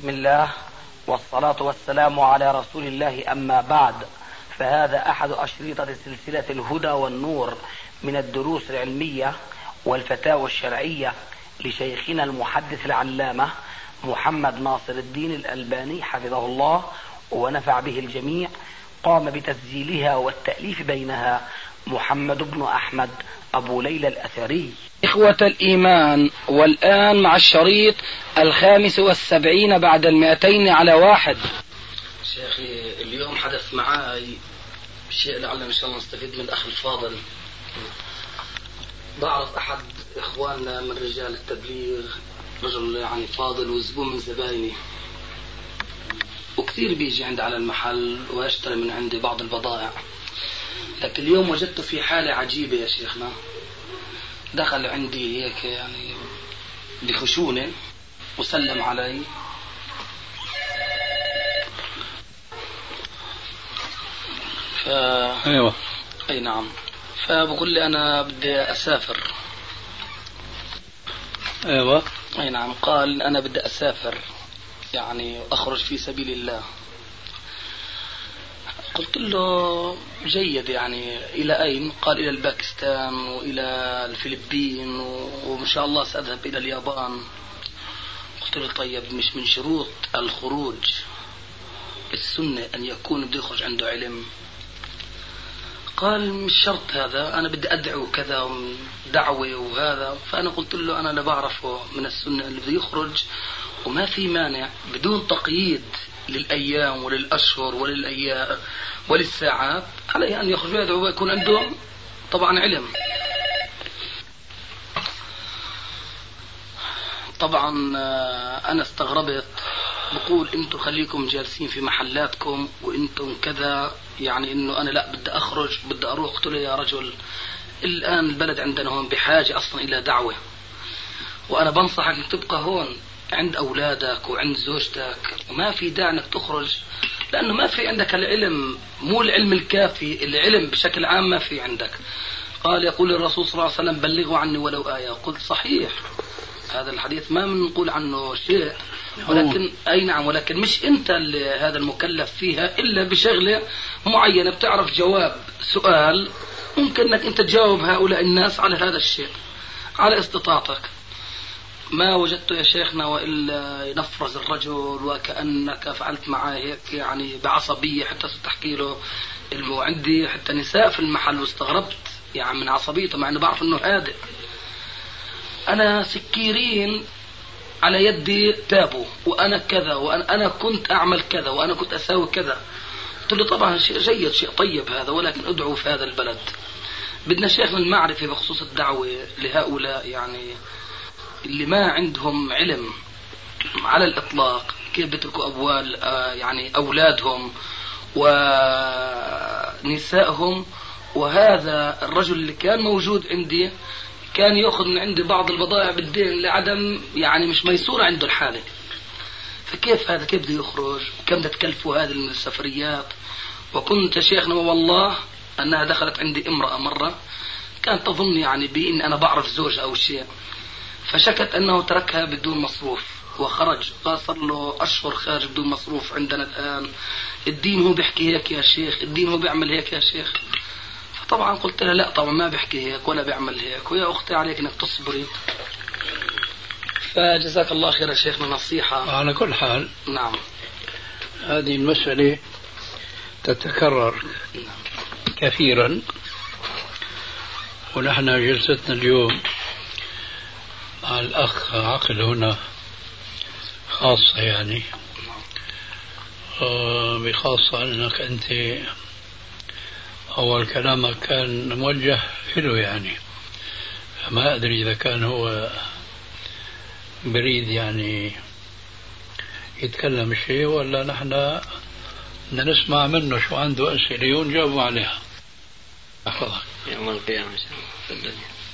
بسم الله والصلاة والسلام على رسول الله، أما بعد، فهذا أحد أشريطة سلسلة الهدى والنور من الدروس العلمية والفتاوى الشرعية لشيخنا المحدث العلامة محمد ناصر الدين الألباني حفظه الله ونفع به الجميع. قام بتسجيلها والتأليف بينها محمد بن أحمد أبو ليلى الأثري. إخوة الإيمان، والآن مع الشريط 75 بعد 200 شيخي، اليوم حدث معي شيء لعل إن شاء الله نستفيد من الأخ الفاضل. بعرف أحد إخواننا من رجال التبليغ، رجل يعني فاضل وزبون من زبايني، وكثير بيجي عندي على المحل ويشتري من عندي بعض البضائع. لكن اليوم وجدته في حالة عجيبة يا شيخنا. دخل عندي هيك يعني بخشونة وسلم علي، ايوه اي نعم، فبقول لي انا بدي اسافر. ايوه اي نعم، قال انا بدي اسافر يعني اخرج في سبيل الله. قلت له جيد، يعني الى اين؟ قال الى الباكستان والى الفلبين وان شاء الله ساذهب الى اليابان. قلت له طيب، مش من شروط الخروج السنة ان يكون بده يخرج عنده علم؟ قال مش شرط هذا، انا بدي ادعو كذا دعوة وهذا. فانا قلت له انا لا بعرفه من السنة اللي بده يخرج، وما في مانع بدون تقييد للأيام وللأشهر وللأيام وللساعات، عليه أن يخرج ويدعو ويكون عنده طبعا علم. طبعا أنا استغربت، بقول أنتم خليكم جالسين في محلاتكم وأنتم كذا، يعني أنه أنا لا بدي أخرج بدي أروح. قلت له يا رجل، الآن البلد عندنا هون بحاجة أصلا إلى دعوة، وأنا بنصحك أن تبقى هون عند أولادك وعند زوجتك، وما في داعي أنك تخرج، لأنه ما في عندك العلم، مو العلم الكافي، العلم بشكل عام ما في عندك. قال يقول الرسول صلى الله عليه وسلم بلغوا عني ولو آية. قلت صحيح، هذا الحديث ما بنقول عنه شيء، ولكن أي نعم، ولكن مش أنت هذا المكلف فيها إلا بشغلة معينة. بتعرف جواب سؤال، ممكن أنك أنت تجاوب هؤلاء الناس على هذا الشيء على استطاعتك. ما وجدت يا شيخنا وإلا ينفرز الرجل وكأنك فعلت معي هيك يعني بعصبية، حتى تحكي له عندي حتى نساء في المحل، واستغربت يعني من عصبيته، مع أنه بعرف أنه هادئ. أنا سكيرين على يدي تابوا، وأنا كذا، وأنا كنت أعمل كذا، وأنا كنت أساوي كذا. قلت له طبعا شيء جيد، شيء طيب هذا، ولكن أدعو في هذا البلد. بدنا شيخنا المعرفة بخصوص الدعوة لهؤلاء يعني اللي ما عندهم علم على الإطلاق، كيف بيتركوا أبوال يعني أولادهم ونسائهم. وهذا الرجل اللي كان موجود عندي كان يأخذ من عندي بعض البضائع بالدين لعدم يعني مش ميسورة عنده الحالة. فكيف هذا، كيف بده يخرج؟ كم بدها تكلفوا هذه السفريات؟ وكنت شيخنا والله أنها دخلت عندي امرأة مرة كانت تظن يعني بإن أنا بعرف زوجها أو شيء، فشكت أنه تركها بدون مصروف وخرج. صار له أشهر خارج بدون مصروف. عندنا الآن الدين هو بيحكي هيك يا شيخ، الدين هو بيعمل هيك يا شيخ. فطبعا قلت لها لا طبعا ما بيحكي هيك ولا بيعمل هيك، ويا أختي عليك أنك تصبري. فجزاك الله خير يا شيخنا نصيحة. على كل حال نعم، هذه المسألة تتكرر كثيرا، ونحن جلستنا اليوم مع الأخ عقل هنا خاصة، يعني بخاصة أنك أنت أول كلامك كان موجه له، يعني فما أدري إذا كان هو بريد يعني يتكلم شيء، ولا نحن بدنا نسمع منه شو عنده أسئلة ونجاوب عليها. أحفظك يوم القيامة إن شاء الله.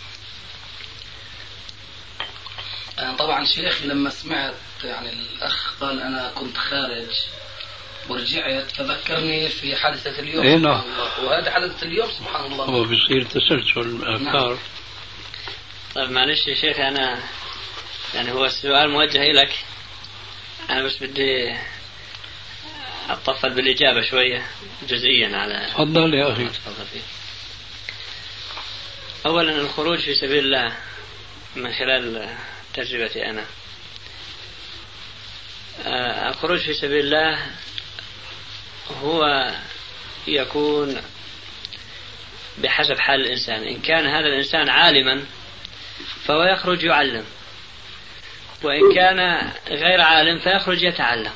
أنا طبعا شيخي لما سمعت يعني الأخ قال أنا كنت خارج ورجعت، فذكرني في حادثة اليوم. إيه نعم، وهذا حادثة اليوم سبحان الله، هو بيصير تسلسل أفكار. نعم. طيب معلش يا شيخ، أنا يعني هو السؤال موجه لك، أنا بس بدي أطفل بالإجابة شوية جزئيا على تفضل يا أخي. تفضل فيه. أولا الخروج في سبيل الله من خلال تجربتي أنا، الخروج في سبيل الله هو يكون بحسب حال الإنسان. إن كان هذا الإنسان عالما فهو يخرج يعلم، وإن كان غير عالم فيخرج يتعلم.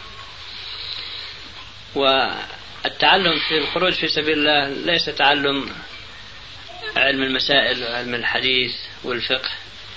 والتعلم في الخروج في سبيل الله ليس تعلم علم المسائل وعلم الحديث والفقه،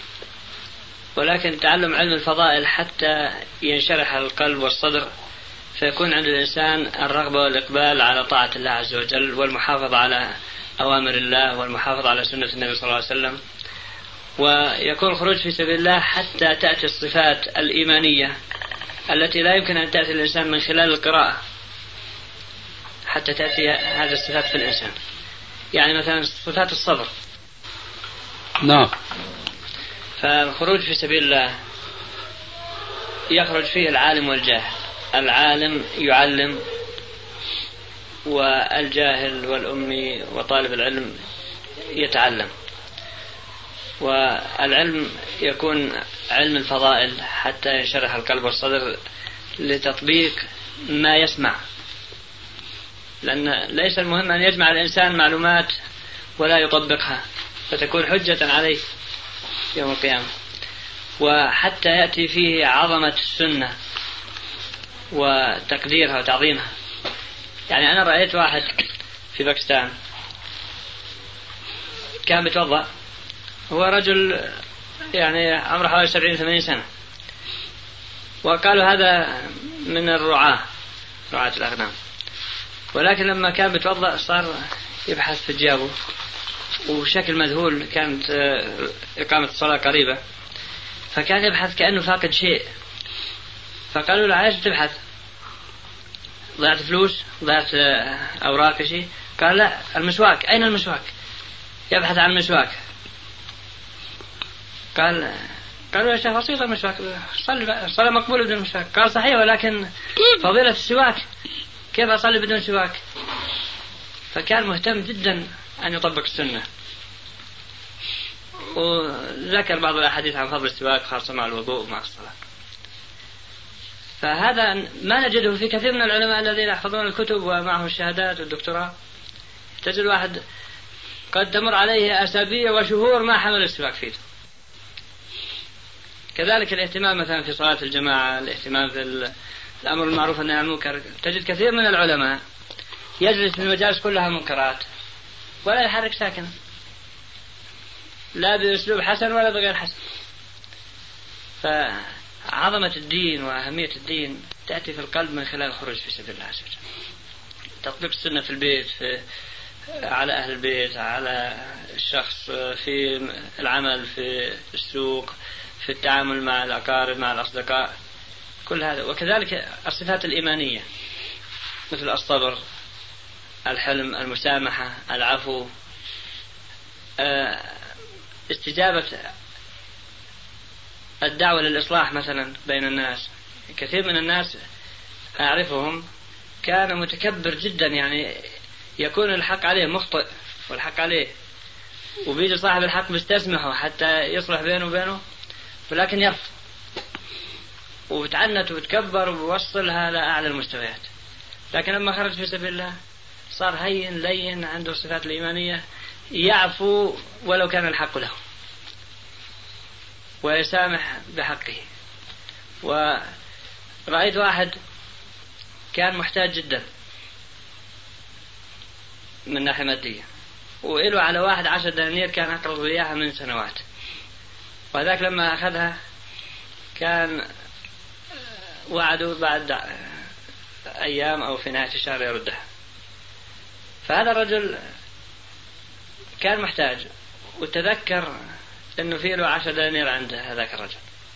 ولكن تعلم علم الفضائل حتى ينشرح القلب والصدر، فيكون عند الإنسان الرغبة والإقبال على طاعة الله عز وجل والمحافظة على أوامر الله والمحافظة على سنة النبي صلى الله عليه وسلم. ويكون الخروج في سبيل الله حتى تأتي الصفات الإيمانية التي لا يمكن أن تأتي الإنسان من خلال القراءة، حتى تأتي هذه الصفات في الإنسان. يعني مثلا صفات الصبر. نعم. فالخروج في سبيل الله يخرج فيه العالم والجاهل. العالم يعلم، والجاهل والأمي وطالب العلم يتعلم. والعلم يكون علم الفضائل حتى ينشرح القلب والصدر لتطبيق ما يسمع، لأن ليس المهم أن يجمع الإنسان معلومات ولا يطبقها فتكون حجة عليه يوم القيامة. وحتى يأتي فيه عظمة السنة وتقديرها وتعظيمها. يعني أنا رأيت واحد في باكستان كان بيتوضأ، هو رجل يعني عمره حوالي 70-80 سنة، وقالوا هذا من رعاة الأغنام. ولكن لما كان بيتوضأ صار يبحث في جيابه وبشكل مذهول، كانت إقامة الصلاة قريبة، فكان يبحث كأنه فاقد شيء. فقالوا له عايز تبحث؟ ضيعت فلوس؟ ضيعت أوراق شيء؟ قال لا، المسواك. أين المسواك؟ يبحث عن المسواك. قالوا يا شيخ بسيطة المسواك، صلى مقبولة بدون مسواك. قال صحيح، ولكن فضيلة السواك، كيف أصلي بدون سواك؟ فكان مهتم جدا أن يطبق السنة، وذكر بعض الأحاديث عن فضل السواك خاصة مع الوضوء ومع الصلاة. فهذا ما نجده في كثير من العلماء الذين يحفظون الكتب ومعه الشهادات والدكتوراه. تجد واحد قد تمر عليه أسابيع وشهور ما حمل السواك فيه. كذلك الاهتمام مثلا في صلاة الجماعة، الاهتمام في الأمر المعروف والنهي عن المنكر. تجد كثير من العلماء يجلس في المجالس كلها منكرات ولا يحرك ساكنا، لا بأسلوب حسن ولا بغير حسن. فعظمة الدين وأهمية الدين تأتي في القلب من خلال الخروج في سبيل الله عز وجل. تطبيق السنة في البيت، على أهل البيت، على الشخص، في العمل، في السوق، في التعامل مع الأقارب، مع الأصدقاء، كل هذا. وكذلك الصفات الإيمانية مثل الصبر، الحلم، المسامحة، العفو، استجابة الدعوة للإصلاح مثلا بين الناس. كثير من الناس أعرفهم كان متكبر جدا، يعني يكون الحق عليه مخطئ والحق عليه، وبيجي صاحب الحق بيستسمحه حتى يصلح بينه وبينه، ولكن يرفض وبتعنت وبتكبر وبوصلها لأعلى المستويات. لكن لما خرج في سبيل الله صار هين لين، عنده الصفات الإيمانية، يعفو ولو كان الحق له ويسامح بحقه. ورأيت واحد كان محتاج جدا من ناحية مادية، وإله على واحد 10 دنانير كان أقرض إياها من سنوات، وذاك لما أخذها كان وعده بعد أيام أو في نهاية الشهر يردها. فهذا الرجل كان محتاج، وتذكر أنه فيه له 10 دنانير عند هذاك الرجل،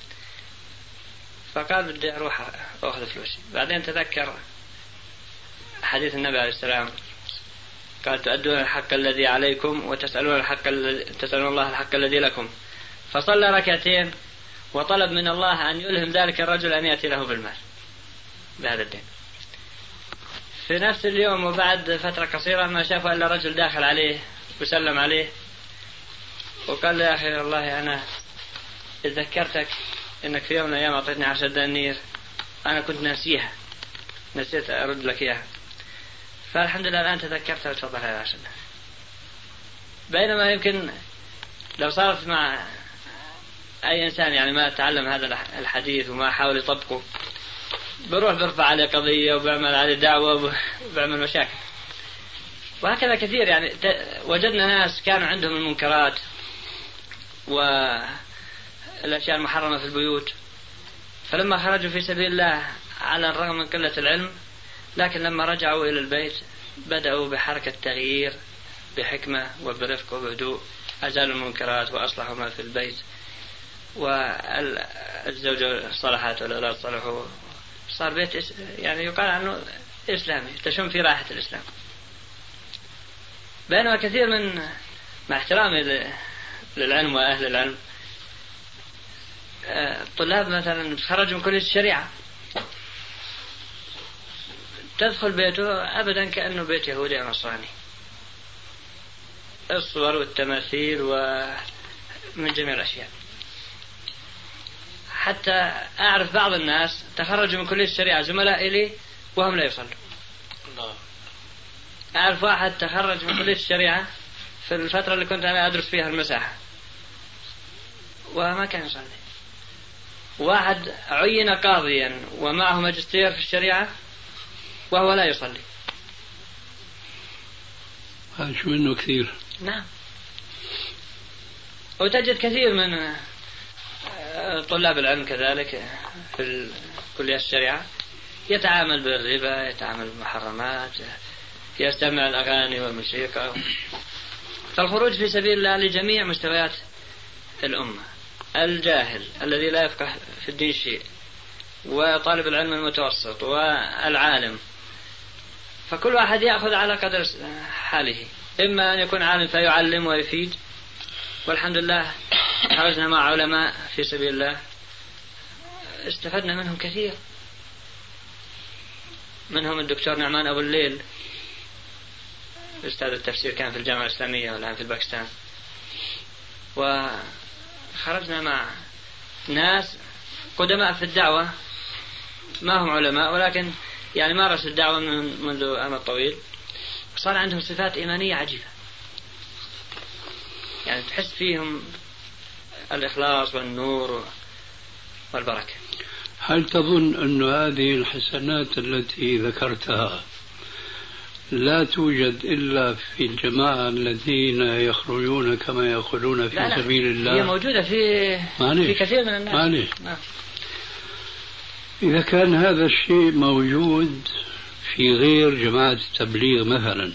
فقال بدي أروح أخذ فلوسي. بعدين تذكر حديث النبي عليه السلام، قال تؤدون الحق الذي عليكم وتسألون الله الحق الذي لكم. فصلى ركعتين وطلب من الله أن يلهم ذلك الرجل أن يأتي له بالمال. بهذا الدين. في نفس اليوم وبعد فترة قصيرة ما شافوا إلا رجل داخل عليه وسلم عليه وقال له: يا أخي والله أنا اتذكرتك إنك في يوم من الأيام أعطيتني 10 دنانير، أنا كنت ناسيها، نسيت أرد لك إياها، فالحمد لله الآن تذكرتها وتفضل هذا 10 دنانير. بينما يمكن لو صارت مع أي إنسان يعني ما تعلم هذا الحديث وما حاول يطبقه، بروح برفع عليه قضية وبعمل عليه دعوة وبعمل مشاكل. وهكذا كثير يعني وجدنا ناس كانوا عندهم المنكرات والأشياء المحرمة في البيوت، فلما خرجوا في سبيل الله على الرغم من قلة العلم، لكن لما رجعوا إلى البيت بدأوا بحركة تغيير بحكمة وبرفق وبهدوء، أزالوا المنكرات وأصلحوا ما في البيت، والزوجة صلحت والأولاد صلحوا، صار بيت يعني يقال عنه إسلامي، تشم في راحة الإسلام. بينما كثير من مع احترامي للعلم وأهل العلم، الطلاب مثلا خرجوا من كلية الشريعة، تدخل بيته أبدا كأنه بيت يهودي أو نصراني، الصور والتماثيل ومن جميع الأشياء. حتى أعرف بعض الناس تخرجوا من كلية الشريعة زملاء إلي وهم لا يصلوا. أعرف واحد تخرج من كلية الشريعة في الفترة اللي كنت أنا أدرس فيها المساحة وما كان يصلي. واحد عين قاضيا ومعه ماجستير في الشريعة وهو لا يصلي. هذا شو منه كثير. نعم. وتجد كثير من طلاب العلم كذلك في كلية الشريعة يتعامل بالربا، يتعامل بالمحرمات، يستمع الأغاني والموسيقى. فالخروج في سبيل الله لجميع مستويات الأمة، الجاهل الذي لا يفقه في الدين شيء، وطالب العلم المتوسط، والعالم، فكل واحد يأخذ على قدر حاله. إما أن يكون عالم فيعلم ويفيد، والحمد لله خرجنا مع علماء في سبيل الله استفدنا منهم كثير، منهم الدكتور نعمان أبو الليل أستاذ التفسير، كان في الجامعة الإسلامية والآن في باكستان. وخرجنا مع ناس قدماء في الدعوة ما هم علماء، ولكن يعني مارسوا الدعوة منذ أمد طويل، صار عندهم صفات إيمانية عجيبة، يعني تحس فيهم الإخلاص والنور والبركة. هل تظن أن هذه الحسنات التي ذكرتها لا توجد إلا في الجماعة الذين يخرجون كما يقولون في لا سبيل الله؟ هي موجودة في كثير من الناس. إذا كان هذا الشيء موجود في غير جماعة التبليغ مثلا،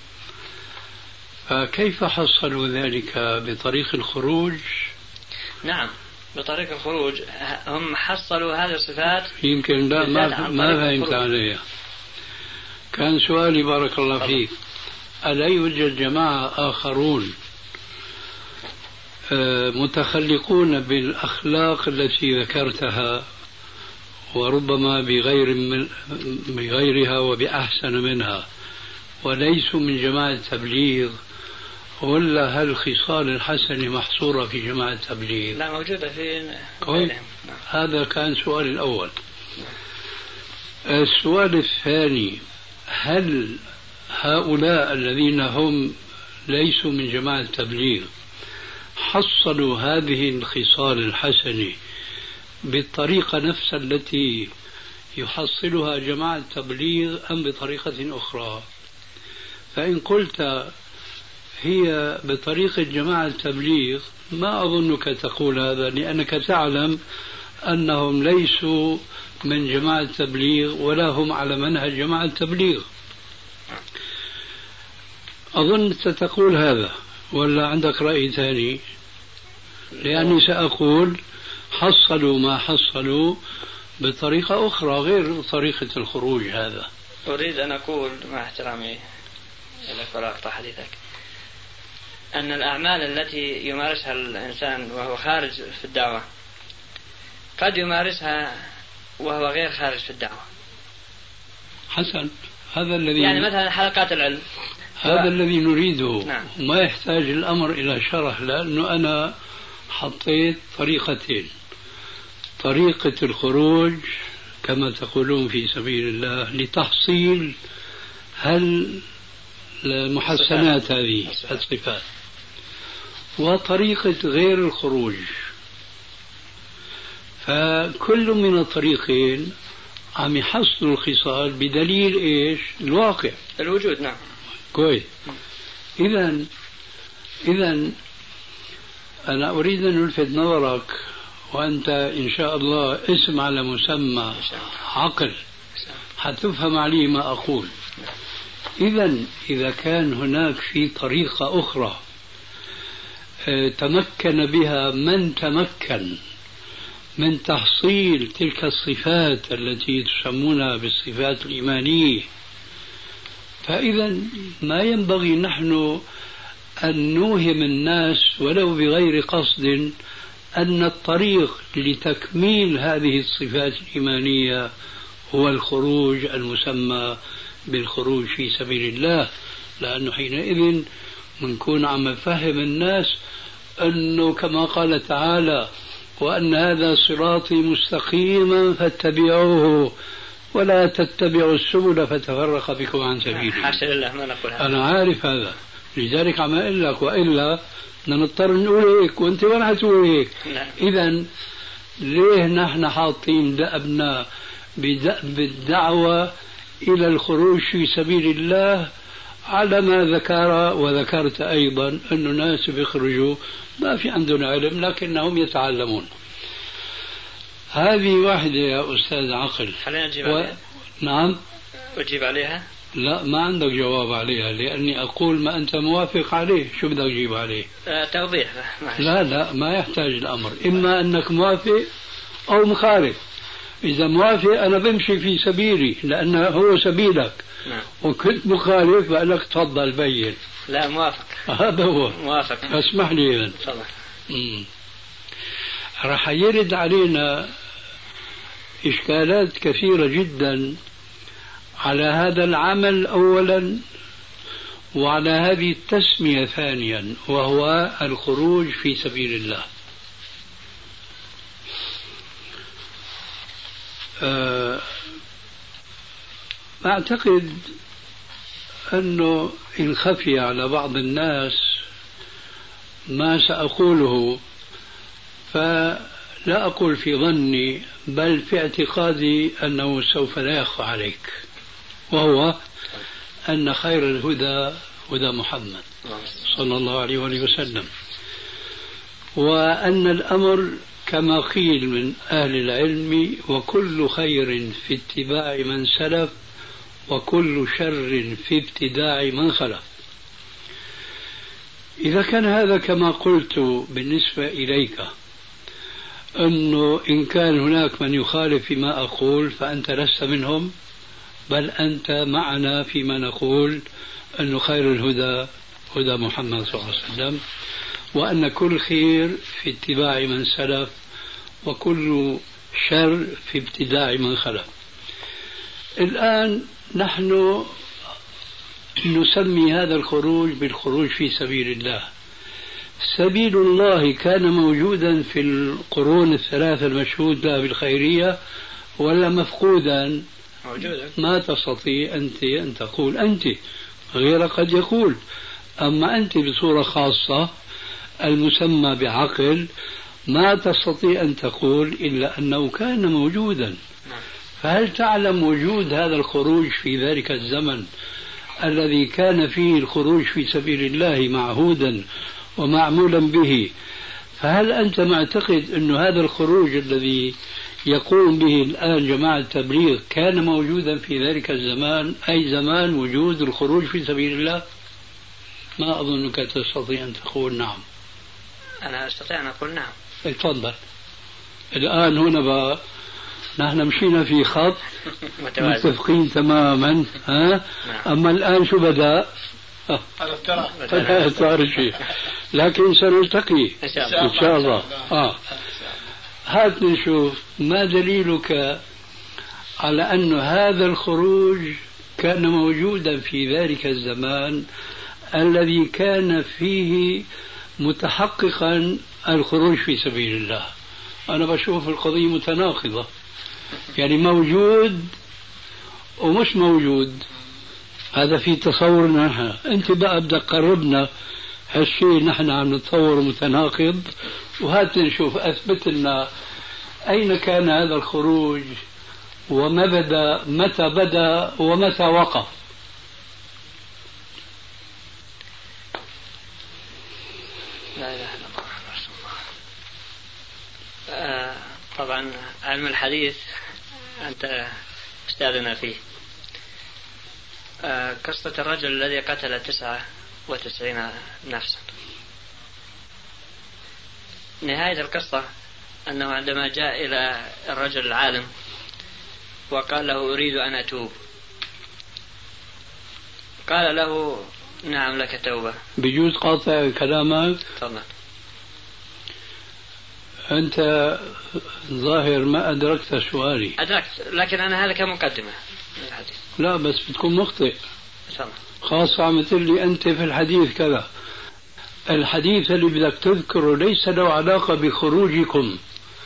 فكيف حصلوا ذلك بطريق الخروج؟ نعم، بطريق الخروج هم حصلوا هذه الصفات. يمكن لا ما فهمت عليها. كان سؤالي بارك الله فيك، ألا يوجد جماعة آخرون متخلقون بالأخلاق التي ذكرتها وربما بغيرها وبأحسن منها، وليسوا من جماعة التبليغ؟ ولا هل الخصال الحسنة محصورة في جماعة التبليغ؟ لا، موجودة في هذا كان سؤالي الأول. السؤال الثاني، هل هؤلاء الذين هم ليسوا من جماعة التبليغ حصلوا هذه الخصال الحسنة بالطريقة نفسها التي يحصلها جماعة التبليغ أم بطريقة أخرى؟ فإن قلت هي بطريقة جماعة التبليغ ما أظنك تقول هذا، لأنك تعلم أنهم ليسوا من جماعة التبليغ ولا هم على منهج جماعة التبليغ. أظن ستقول هذا، ولا عندك رأي ثاني؟ لأني سأقول حصلوا ما حصلوا بطريقة أخرى غير طريقة الخروج. هذا أريد أن أقول مع احترامي لك ولا أقطع حديثك أن الأعمال التي يمارسها الإنسان وهو خارج في الدعوة قد يمارسها وهو غير خارج في الدعوة. حسن، هذا الذي يعني مثلا حلقات العلم هذا الذي نريده. نعم. ما يحتاج الأمر إلى شرح، لأنه أنا حطيت طريقتين: طريقة الخروج كما تقولون في سبيل الله لتحصيل المحسنات هذه الصفات، وطريقة غير الخروج. فكل من الطريقين عم يحصل الخصال بدليل ايش؟ الواقع، الوجود. نعم كويس. إذا أنا أريد أن ألفت نظرك، وأنت إن شاء الله اسم على مسمى عقل حتفهم علي ما أقول. إذا كان هناك في طريقة أخرى تمكن بها من تمكن من تحصيل تلك الصفات التي تسمونها بالصفات الإيمانية، فإذا ما ينبغي نحن أن نوهم الناس ولو بغير قصد أن الطريق لتكميل هذه الصفات الإيمانية هو الخروج المسمى بالخروج في سبيل الله. لأنه حينئذ منكون عم نفهم الناس أنه كما قال تعالى: وأن هذا صراطي مستقيما فاتبعوه ولا تتبعوا السبل فتفرق بكم عن سبيله. حاشا لله ما نقول هذا. أنا عارف هذا، لذلك عم أقول لك، وإلا نضطر نقول هيك وأنت ما رح تقول هيك. إذا ليه نحن حاطين دأبنا بالدعوة إلى الخروج في سبيل الله على ما ذكر وذكرت أيضا أن الناس بيخرجوا ما في عندهم علم لكنهم يتعلمون. هذه واحدة يا أستاذ عقل. خلينا نجيب عليها. نعم أجيب عليها. لا، ما عندك جواب عليها، لأني أقول ما أنت موافق عليه. شو بدك تجيب عليه؟ توضيح. لا ما يحتاج الأمر، إما أنك موافق أو مخالف. إذا موافق أنا بمشي في سبيلي لأنه هو سبيلك. نعم. وكنت مخالف بقول لك تفضل بين. لا موافق. هذا هو. موافق. اسمح لي إذن. تفضل. راح يرد علينا إشكالات كثيرة جدا على هذا العمل أولا، وعلى هذه التسمية ثانيا، وهو الخروج في سبيل الله. أعتقد أنه إن خفي على بعض الناس ما سأقوله، فلا أقول في ظني بل في اعتقادي أنه سوف لا يخفى عليك، وهو أن خير الهدى هدى محمد صلى الله عليه وسلم، وأن الأمر كما قيل من أهل العلم: وكل خير في اتباع من سلف وكل شر في ابتداع من خلف. إذا كان هذا كما قلت بالنسبة إليك، أنه إن كان هناك من يخالف فيما أقول فأنت لست منهم، بل أنت معنا فيما نقول أن خير الهدى هدى محمد صلى الله عليه وسلم، وأن كل خير في اتباع من سلف وكل شر في ابتداع من خلف. الآن نحن نسمي هذا الخروج بالخروج في سبيل الله. سبيل الله كان موجودا في القرون الثلاثة المشهود لها بالخيرية ولا مفقودا؟ موجودا. ما تستطيع أنت أن تقول أنت، غيرك قد يقول، أما أنت بصورة خاصة المسمى بعقل ما تستطيع أن تقول إلا أنه كان موجودا. فهل تعلم وجود هذا الخروج في ذلك الزمن الذي كان فيه الخروج في سبيل الله معهودا ومعمولا به؟ فهل أنت معتقد أن هذا الخروج الذي يقوم به الآن جماعة التبليغ كان موجودا في ذلك الزمان، أي زمان وجود الخروج في سبيل الله؟ ما أظنك تستطيع أن تقول نعم. أنا أستطيع أن أقول نعم. تفضل. الآن هنا بقى نحن مشينا في خط متفقين تماما، ها؟ أما الآن شو بدأ؟ صار شيء، لكن سنلتقي إن شاء الله. هات نشوف ما دليلك على أن هذا الخروج كان موجودا في ذلك الزمان الذي كان فيه متحققا الخروج في سبيل الله. أنا بشوف القضية متناقضة، يعني موجود ومش موجود، هذا في تصورنا نحن. أنت بقى بدك تقربنا هالشيء نحن عم نتصور متناقض، وهات نشوف أثبت لنا أين كان هذا الخروج وما بدأ، متى بدأ ومتى وقف. لا إله إلا الله رسول الله. طبعا علم الحديث أنت أستاذنا فيه. قصة الرجل الذي قتل 99 نفسا، نهاية القصة أنه عندما جاء إلى الرجل العالم وقال له أريد أن أتوب، قال له نعم لك توبة. بجوز قاطع كلامك؟ تفضل. أنت ظاهر ما أدركت سؤالي. أدركت، لكن أنا هذا كمقدمة الحديث. لا بس بتكون مخطئ. تفضل. خاصة عم تقول لي أنت في الحديث كذا. الحديث اللي بدك تذكره ليس له علاقة بخروجكم،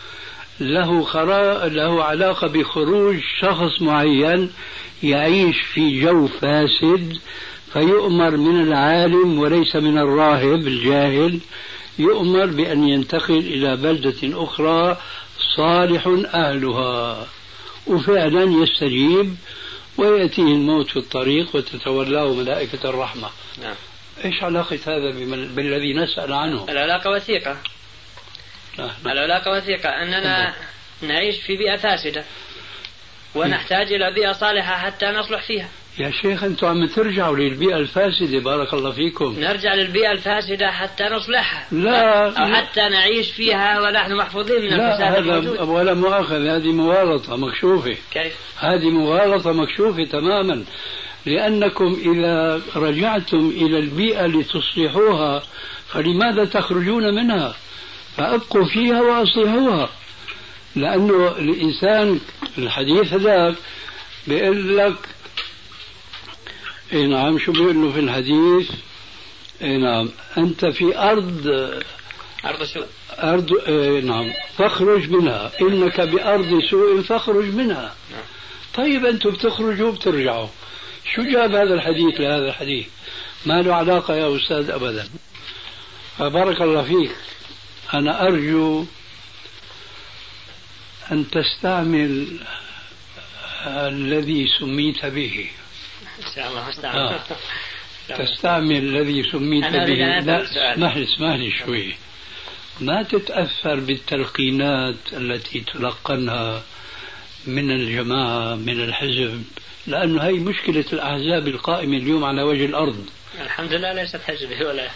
له علاقة بخروج شخص معين يعيش في جو فاسد، فيؤمر من العالم وليس من الراهب الجاهل، يؤمر بأن ينتقل إلى بلدة أخرى صالح أهلها، وفعلا يستجيب ويأتيه الموت في الطريق وتتولاه ملائكة الرحمة. نعم. إيش علاقة هذا بالذي نسأل عنه؟ العلاقة وثيقة. العلاقة وثيقة أننا نعيش في بيئة فاسدة ونحتاج إلى بيئة صالحة حتى نصلح فيها. يا شيخ أنتم عم ترجعوا للبيئة الفاسدة، بارك الله فيكم. نرجع للبيئة الفاسدة حتى نصلحها، لا أو حتى نعيش فيها ونحن محفوظين من الفساد الموجود. ولا مؤاخذ، هذه مغالطة مكشوفة. كيف؟ هذه مغالطة مكشوفة تماما، لأنكم إذا رجعتم إلى البيئة لتصلحوها فلماذا تخرجون منها؟ فأبقوا فيها وأصلحوها. لأنه الإنسان الحديث هذاك بيقول لك إيه نعم، شو بيقول له في الحديث؟ إيه نعم، أنت في أرض سوء، إيه نعم، فاخرج منها، إنك بأرض سوء فاخرج منها. طيب أنتم بتخرجوا وبترجعوا، شو جاب هذا الحديث لهذا الحديث؟ ما له علاقة يا أستاذ أبدا. فبارك الله فيك، أنا أرجو أن تستعمل الذي سميت به. إن شاء الله استعمل. تستعمل الذي سميت به. لا اسمح لي شوي، ما تتأثر بالتلقينات التي تلقنها من الجماعة من الحزب، لأنه هي مشكلة الأحزاب القائمة اليوم على وجه الأرض. الحمد لله ليست حزبي ولا.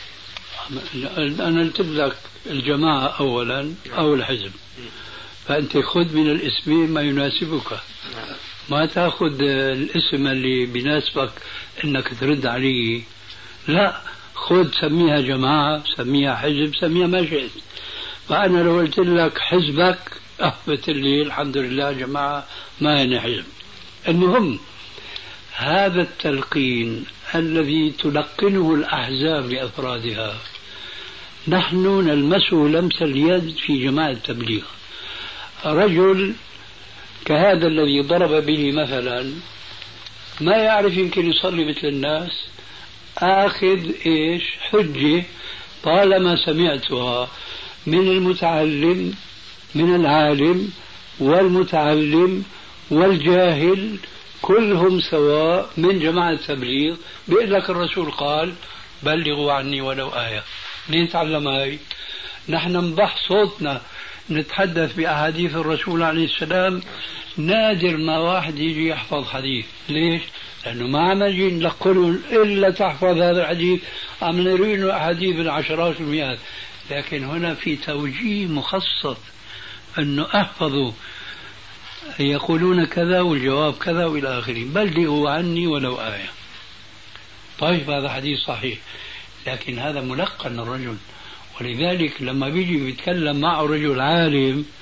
أنا قلت لك الجماعة أولا أو الحزب، فأنت خذ من الاسمين ما يناسبك، ما تأخذ الاسم اللي بيناسبك إنك ترد عليه. لا، خذ سميها جماعة، سميها حزب، سميها ما شئت. فأنا لو قلت لك حزبك أثبت لي الحمد لله جماعة ما يعني حزب. المهم هذا التلقين الذي تلقنه الأحزاب لأفرادها نحن نلمسه لمس اليد في جماعة التبليغ. رجل كهذا الذي ضرب به مثلا ما يعرف يمكن يصلي مثل الناس، آخذ إيش حجة طالما سمعتها من المتعلم، من العالم والمتعلم والجاهل كلهم سواء من جماعة التبليغ، بيقول لك الرسول قال بلغوا عني ولو آية. منين نتعلم هاي؟ نحن نبح صوتنا نتحدث بأحاديث الرسول عليه السلام، نادر ما واحد يجي يحفظ حديث. ليش؟ لأنه ما عم نجي نلقنهم إلا تحفظ هذا الحديث، عم نروي أحاديث بالعشرات والمئات. لكن هنا في توجيه مخصص أنه أحفظوا، يقولون كذا والجواب كذا وإلى آخره، بلغوا عني ولو آية. طيب هذا حديث صحيح، لكن هذا ملقن الرجل، ولذلك لما بيجي بيتكلم معه رجل عالم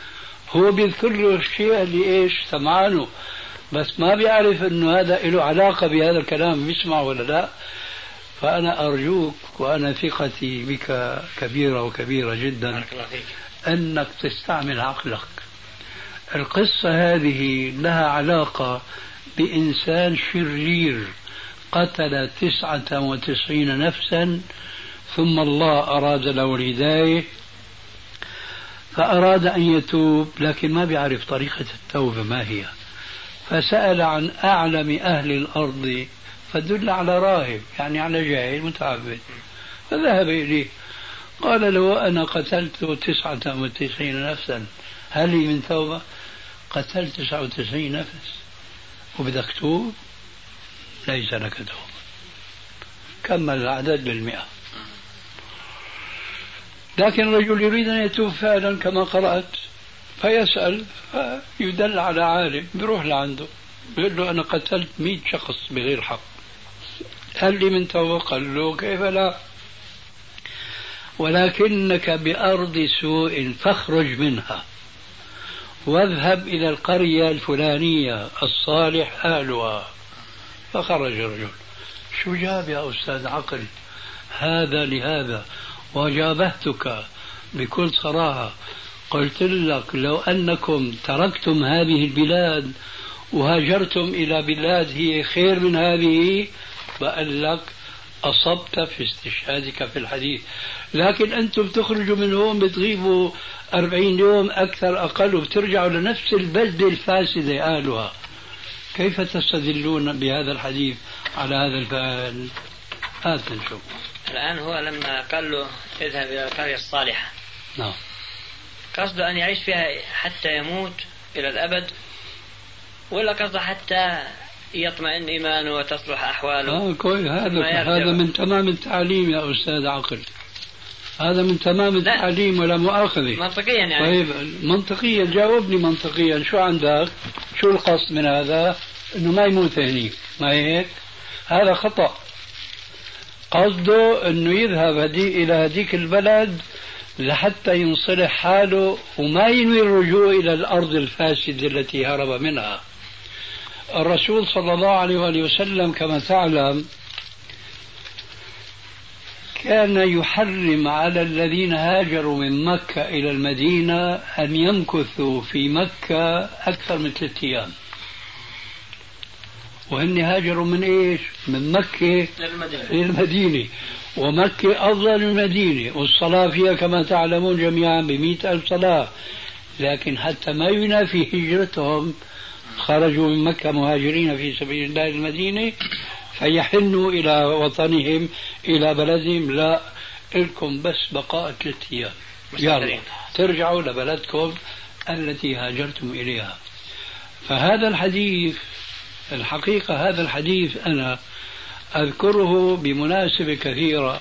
هو بيذكر له الشيء اللي إيش سمعانه، بس ما بيعرف إنه هذا له علاقة بهذا الكلام، بيسمع ولا لا. فأنا أرجوك، وأنا ثقتي بك كبيرة وكبيرة جدا، أنك تستعمل عقلك. القصة هذه لها علاقة بإنسان شرير قتل 99 نفسا، ثم الله أراد له الهداية فأراد أن يتوب، لكن ما بيعرف طريقة التوبة ما هي، فسأل عن أعلم أهل الأرض فدل على راهب، يعني على جاهل متعبد، فذهب إليه قال له أنا قتلت 99 نفسا، هل لي من توبة؟ قتلت 99 نفس وبدك توب؟ ليس لك توبة. كمل العدد بالمئة. لكن الرجل يريد أن يتوب فعلا كما قرأت، فيسأل، فيدل على عالم، بيروح لعنده بيقول له أنا قتلت 100 شخص بغير حق، هل لي من توبة؟ قال له كيف لا، ولكنك بأرض سوء فاخرج منها واذهب إلى القرية الفلانية الصالح أهلها. فخرج الرجل. شو جاب يا أستاذ عقل هذا لهذا؟ وجابهتك بكل صراحة، قلت لك لو أنكم تركتم هذه البلاد وهاجرتم إلى بلاد هي خير من هذه بقول لك أصبت في استشهادك في الحديث، لكن أنتم تخرجوا من هون بتغيبوا 40 يوم أكثر أقل وبترجعوا لنفس البلدة الفاسدة أهلها. كيف تستدلون بهذا الحديث على هذا الفعل؟ هات نشوف. الآن هو لما قال له اذهب إلى القرية الصالحة، نعم، قصده أن يعيش فيها حتى يموت إلى الأبد، ولا قصده حتى يطمئن إيمانه وتصلح أحواله؟ هذا من تمام التعليم يا أستاذ عقل، هذا من تمام التعليم ولا مؤاخذة. منطقيا يعني. طيب منطقيا جاوبني منطقيا، شو عندك؟ شو القصد من هذا؟ إنه ما يموت هنيك، ما هيك؟ هذا خطأ. قصده إنه يذهب إلى هذيك البلد لحتى ينصلح حاله وما ينوي الرجوع إلى الأرض الفاسدة التي هرب منها. الرسول صلى الله عليه وآله وسلم كما تعلم كان يحرم على الذين هاجروا من مكة إلى المدينة أن يمكثوا في مكة أكثر من 3 أيام. وهن هاجروا من إيش؟ من مكة للمدينة، ومكة أفضل من المدينة، والصلاة فيها كما تعلمون جميعا ب100,000 صلاة، لكن حتى ما ينافي هجرتهم خرجوا من مكة مهاجرين في سبيل الله المدينة فيحنوا إلى وطنهم إلى بلدهم، لا لكم بس بقاء 3 أيام، يلا ترجعوا لبلدكم التي هاجرتم إليها. فهذا الحديث الحقيقة، هذا الحديث أنا أذكره بمناسبة كثيرة،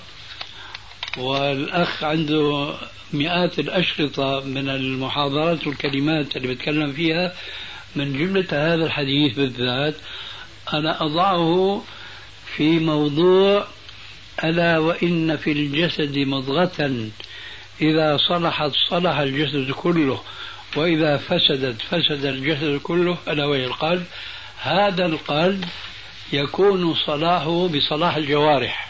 والأخ عنده مئات الأشرطة من المحاضرات والكلمات اللي بتكلم فيها، من جملة هذا الحديث بالذات أنا أضعه في موضوع ألا وإن في الجسد مضغة إذا صلحت صلح الجسد كله وإذا فسدت فسد الجسد كله، ألا وهي القلب. هذا القلب يكون صلاحه بصلاح الجوارح،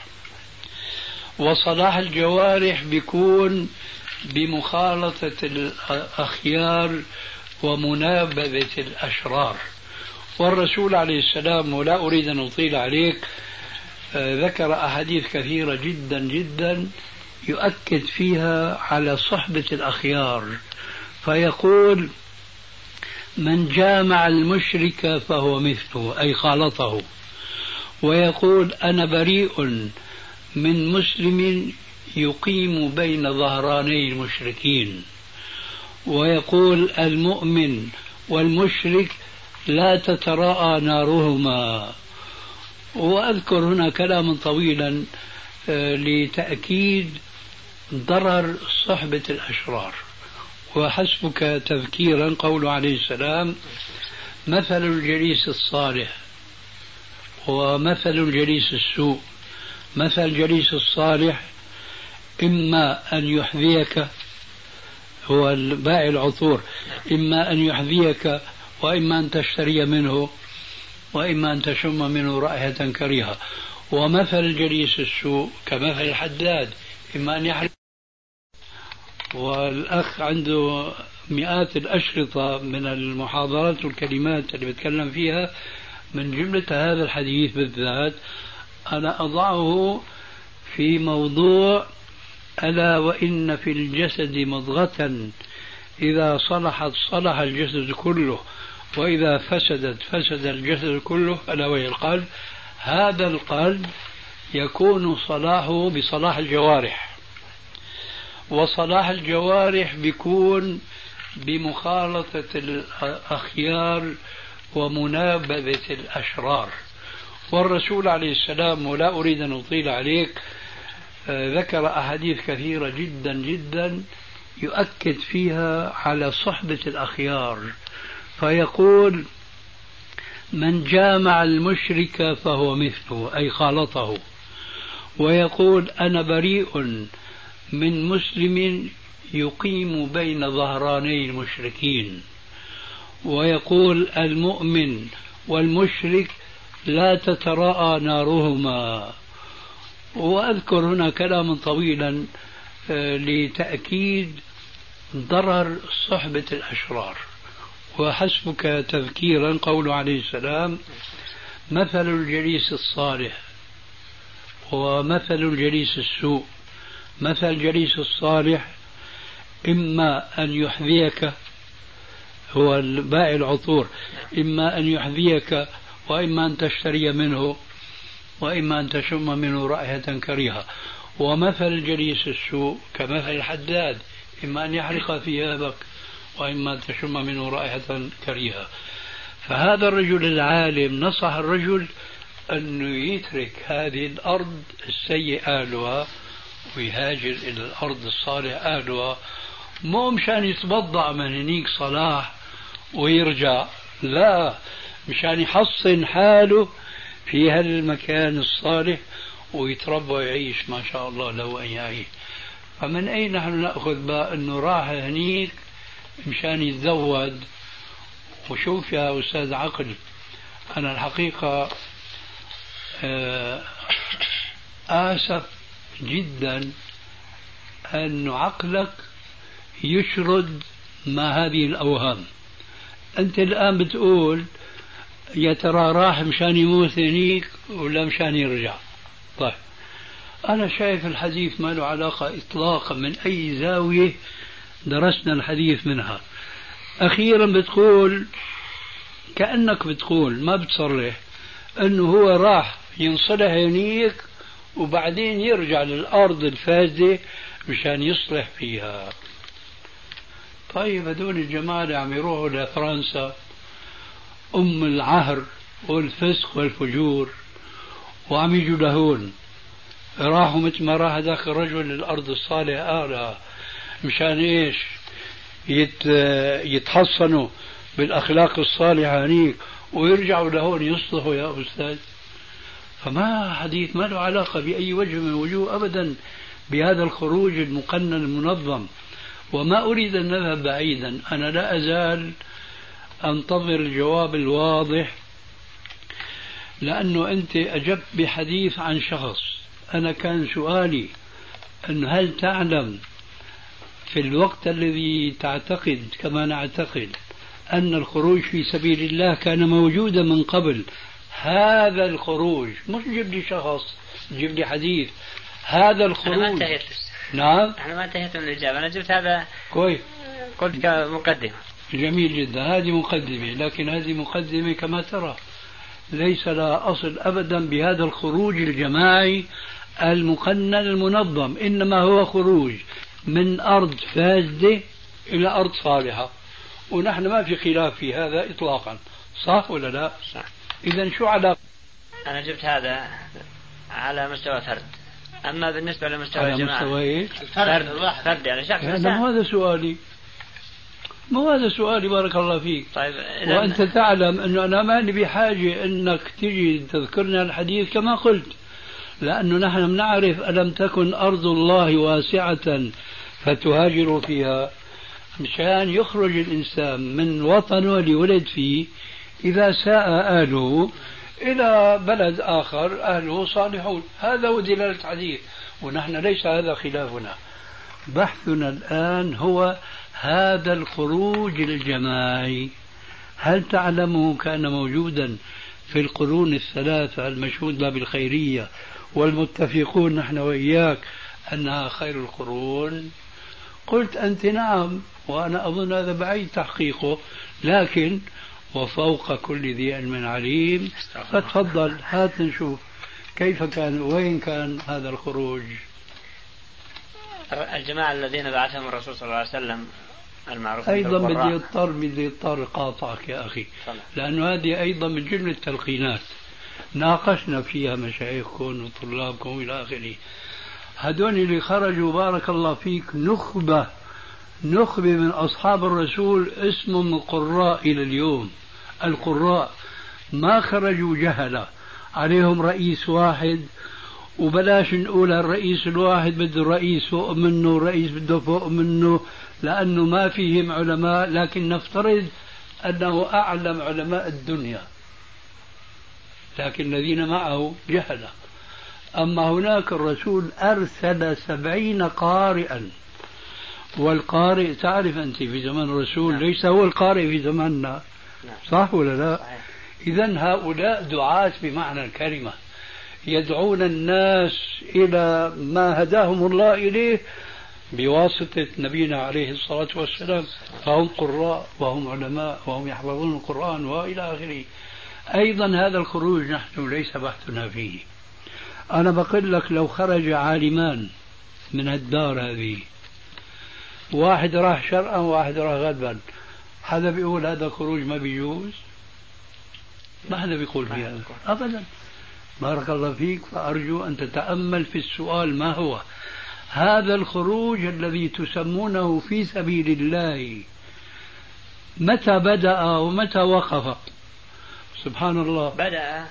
وصلاح الجوارح بيكون بمخالطة الأخيار ومنابذة الأشرار. والرسول عليه السلام، ولا أريد أن أطيل عليك، ذكر أحاديث كثيرة جدا جدا يؤكد فيها على صحبة الأخيار، فيقول من جامع المشرك فهو مثله، أي خالطه. ويقول أنا بريء من مسلم يقيم بين ظهراني المشركين. ويقول المؤمن والمشرك لا تتراءى نارهما. وأذكر هنا كلاما طويلا لتأكيد ضرر صحبة الأشرار. وحسبك تذكيرا قوله عليه السلام مثل الجليس الصالح ومثل الجليس السوء. مثل الجليس الصالح إما أن يحذيك هو البائع العطور، إما أن يحذيك وإما أن تشتري منه وإما أن تشم منه رائحة كريهة. ومثل جليس السوء كمثل الحداد، إما أن يحرق. والأخ عنده مئات الأشرطة من المحاضرات والكلمات اللي بتكلم فيها. من جملة هذا الحديث بالذات أنا أضعه في موضوع: ألا وإن في الجسد مضغة إذا صلحت صلح الجسد كله وإذا فسدت فسد الجسد كله، ألا وهي القلب. هذا القلب يكون صلاحه بصلاح الجوارح، وصلاح الجوارح بيكون بمخالطة الأخيار ومنابذة الأشرار. والرسول عليه السلام، ولا أريد أن أطيل عليك، ذكر أحاديث كثيرة جدا جدا يؤكد فيها على صحبة الأخيار، فيقول: من جامع المشرك فهو مثله، أي خالطه. ويقول: أنا بريء من مسلم يقيم بين ظهراني المشركين. ويقول: المؤمن والمشرك لا تتراءى نارهما. وأذكر هنا كلاما طويلا لتأكيد ضرر صحبة الأشرار. وحسبك تذكيرا قوله عليه السلام: مثل الجليس الصالح ومثل الجليس السوء. مثل الجليس الصالح إما أن يحذيك، هو البائع العطور، إما أن يحذيك وإما أن تشتري منه وإما أن تشم منه رائحة كريهة. ومثل الجليس السوء كمثل الحداد، إما أن يحرق ثيابك وإما أن تشم منه رائحة كريهة. فهذا الرجل العالم نصح الرجل أنه يترك هذه الأرض السيئة أهلها ويهاجر إلى الأرض الصالح أهلها، مو مشان يتبضع من هنيك صلاح ويرجع، لا، مشان يحصن حاله في هالمكان الصالح ويتربى ويعيش ما شاء الله له أن يعيش. فمن أين نحن نأخذ بقى أنه راح هنيك مشان يتزود؟ وشوف يا أستاذ عقل، أنا الحقيقة آسف جدا أن عقلك يشرد ما هذه الأوهام. أنت الآن بتقول يا ترى راح مشان يموت هنيك ولا مشان يرجع. طيب أنا شايف الحديث ما له علاقة إطلاقا من أي زاوية درسنا الحديث منها. أخيرا بتقول كأنك بتقول، ما بتصرح، أنه هو راح ينصلح هنيك وبعدين يرجع للأرض الفاسدة مشان يصلح فيها. طيب هذول الجماعة اللي عم يروحوا لفرنسا أم العهر والفسق والفجور وعم يجوا لهون، راحوا مثل ما راح ذاك الرجل للأرض الصالحة مشان إيش؟ يتحصنوا بالأخلاق الصالحة هنيك ويرجعوا لهون يصلحوا يا أستاذ. فما حديث ما له علاقة بأي وجه من الوجوه أبدا بهذا الخروج المقنن المنظم. وما أريد أن نذهب بعيدا، أنا لا أزال أنتظر الجواب الواضح، لأنه أنت أجبت بحديث عن شخص. أنا كان سؤالي أن هل تعلم في الوقت الذي تعتقد كما نعتقد أن الخروج في سبيل الله كان موجودا من قبل، هذا الخروج، مش جيب لي شخص، جيب لي حديث، هذا الخروج. أنا ما انتهيت. نعم أنا ما انتهيت من الإجابة، أنا جبت هذا كويس، قلت كمقدمة. جميل جدا، هذه مقدمة، لكن هذه مقدمة كما ترى ليس لها أصل أبدا بهذا الخروج الجماعي المقنن المنظم، إنما هو خروج من أرض فاسدة إلى أرض صالحة، ونحن ما في خلاف في هذا إطلاقا، صح ولا لا؟ صح. إذا شو علاقة؟ أنا جبت هذا على مستوى فرد، أما بالنسبة لمستوى الجماعة على مستوى إيه؟ فرد يعني شخص. مو هذا سؤالي، مو هذا سؤالي، بارك الله فيك. طيب وأنت تعلم أنه أنا ماني بحاجة أنك تجي تذكرنا الحديث كما قلت، لأنه نحن بنعرف ألم تكن أرض الله واسعة فتهاجروا فيها. مشان يخرج الإنسان من وطنه اللي ولد فيه إذا ساء أهله إلى بلد آخر أهله صالحون. هذا هو دلالة الحديث، ونحن ليس هذا خلافنا. بحثنا الآن هو هذا الخروج الجماعي، هل تعلمه كان موجودا في القرون الثلاثة المشهود لها بالخيرية والمتفقون نحن وإياك أنها خير القرون؟ قلت أنت نعم، وأنا أظن هذا بعيد تحقيقه، لكن وفوق كل ذي علم عليم. فتفضل هات نشوف كيف كان، وين كان هذا الخروج. الجماعة الذين بعثهم الرسول صلى الله عليه وسلم المعروف أيضا بدي اضطر قاطعك يا أخي، لأنه هذه أيضا من جملة التلقينات ناقشنا فيها مشايخكم وطلابكم إلى آخره. هدول اللي خرجوا بارك الله فيك نخبة من أصحاب الرسول اسمهم القراء إلى اليوم. القراء ما خرجوا جهلة عليهم رئيس واحد، وبلاش نقول الرئيس الواحد بده رئيس فوق منه، رئيس بده فوق منه، لأنه ما فيهم علماء، لكن نفترض أنه أعلم علماء الدنيا، لكن الذين معه جهلة. أما هناك الرسول أرسل 70 قارئا، والقارئ تعرف أنت في زمن الرسول ليس هو القارئ في زماننا، صح ولا لا؟ إذن هؤلاء دعاة بمعنى الكلمة، يدعون الناس إلى ما هداهم الله إليه بواسطة نبينا عليه الصلاة والسلام، فهم قراء وهم علماء وهم يحفظون القرآن وإلى آخره. أيضا هذا الخروج نحن ليس بحثنا فيه. أنا بقول لك لو خرج عالمان من الدار هذه، واحد راح شرقا وواحد راح غربا، حدا بيقول هذا الخروج ما بيجوز؟ ما حدا بيقول فيها أبدا. بارك الله فيك. فأرجو أن تتأمل في السؤال ما هو هذا الخروج الذي تسمونه في سبيل الله، متى بدأ ومتى وقف؟ سبحان الله. بدأ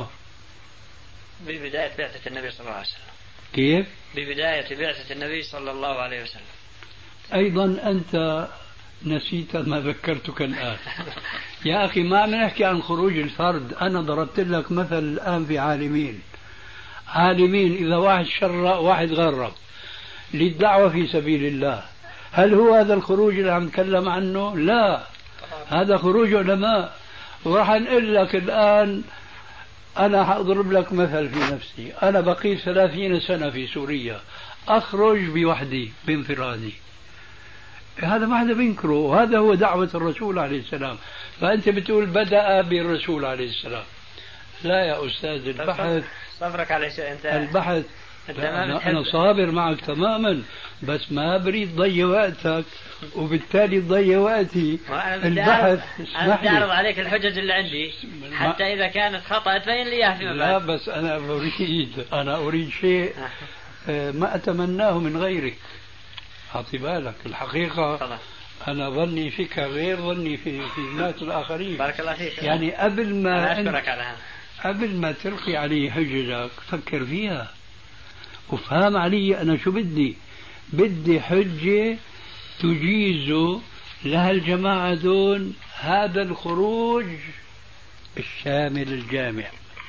ببداية بعثة النبي صلى الله عليه وسلم. كيف؟ ببداية بعثة النبي صلى الله عليه وسلم. أيضا أنت نسيت ما ذكرتك الآن. يا أخي ما عم نحكي عن خروج الفرد. أنا ضربت لك مثل الآن في عالمين إذا واحد شرع واحد غرب للدعوة في سبيل الله، هل هو هذا الخروج اللي عم نتكلم عنه؟ لا، هذا خروج علماء. وراح نقول لك الآن، أنا حأضرب لك مثل في نفسي. أنا بقيت 30 سنة في سوريا، أخرج بوحدي بانفرادي، هذا ما حدا بينكره، وهذا هو دعوة الرسول عليه السلام. فأنت بتقول بدأ بالرسول عليه السلام. لا يا أستاذ، البحث صبرك على شيء أنت البحث أنا صابر معك تماما، بس ما بريد ضيع وقتك وبالتالي تضيع وقتي. البحث أنا بدي أعرض عليك الحجج اللي عندي حتى إذا كانت خطأ تبين لي إياها فيما بعد. لا بس أنا أريد شيء ما أتمناه من غيرك. أعطي بالك الحقيقة طبعا. أنا ظني فيك غير ظني في الناس الآخرين. بارك الله فيك. يعني قبل ما أنا أشكرك على هذا، قبل ما تلقي علي حججك فكر فيها وفهم علي أنا شو بدي حجة تجيز لها الجماعة دون هذا الخروج الشامل الجامع.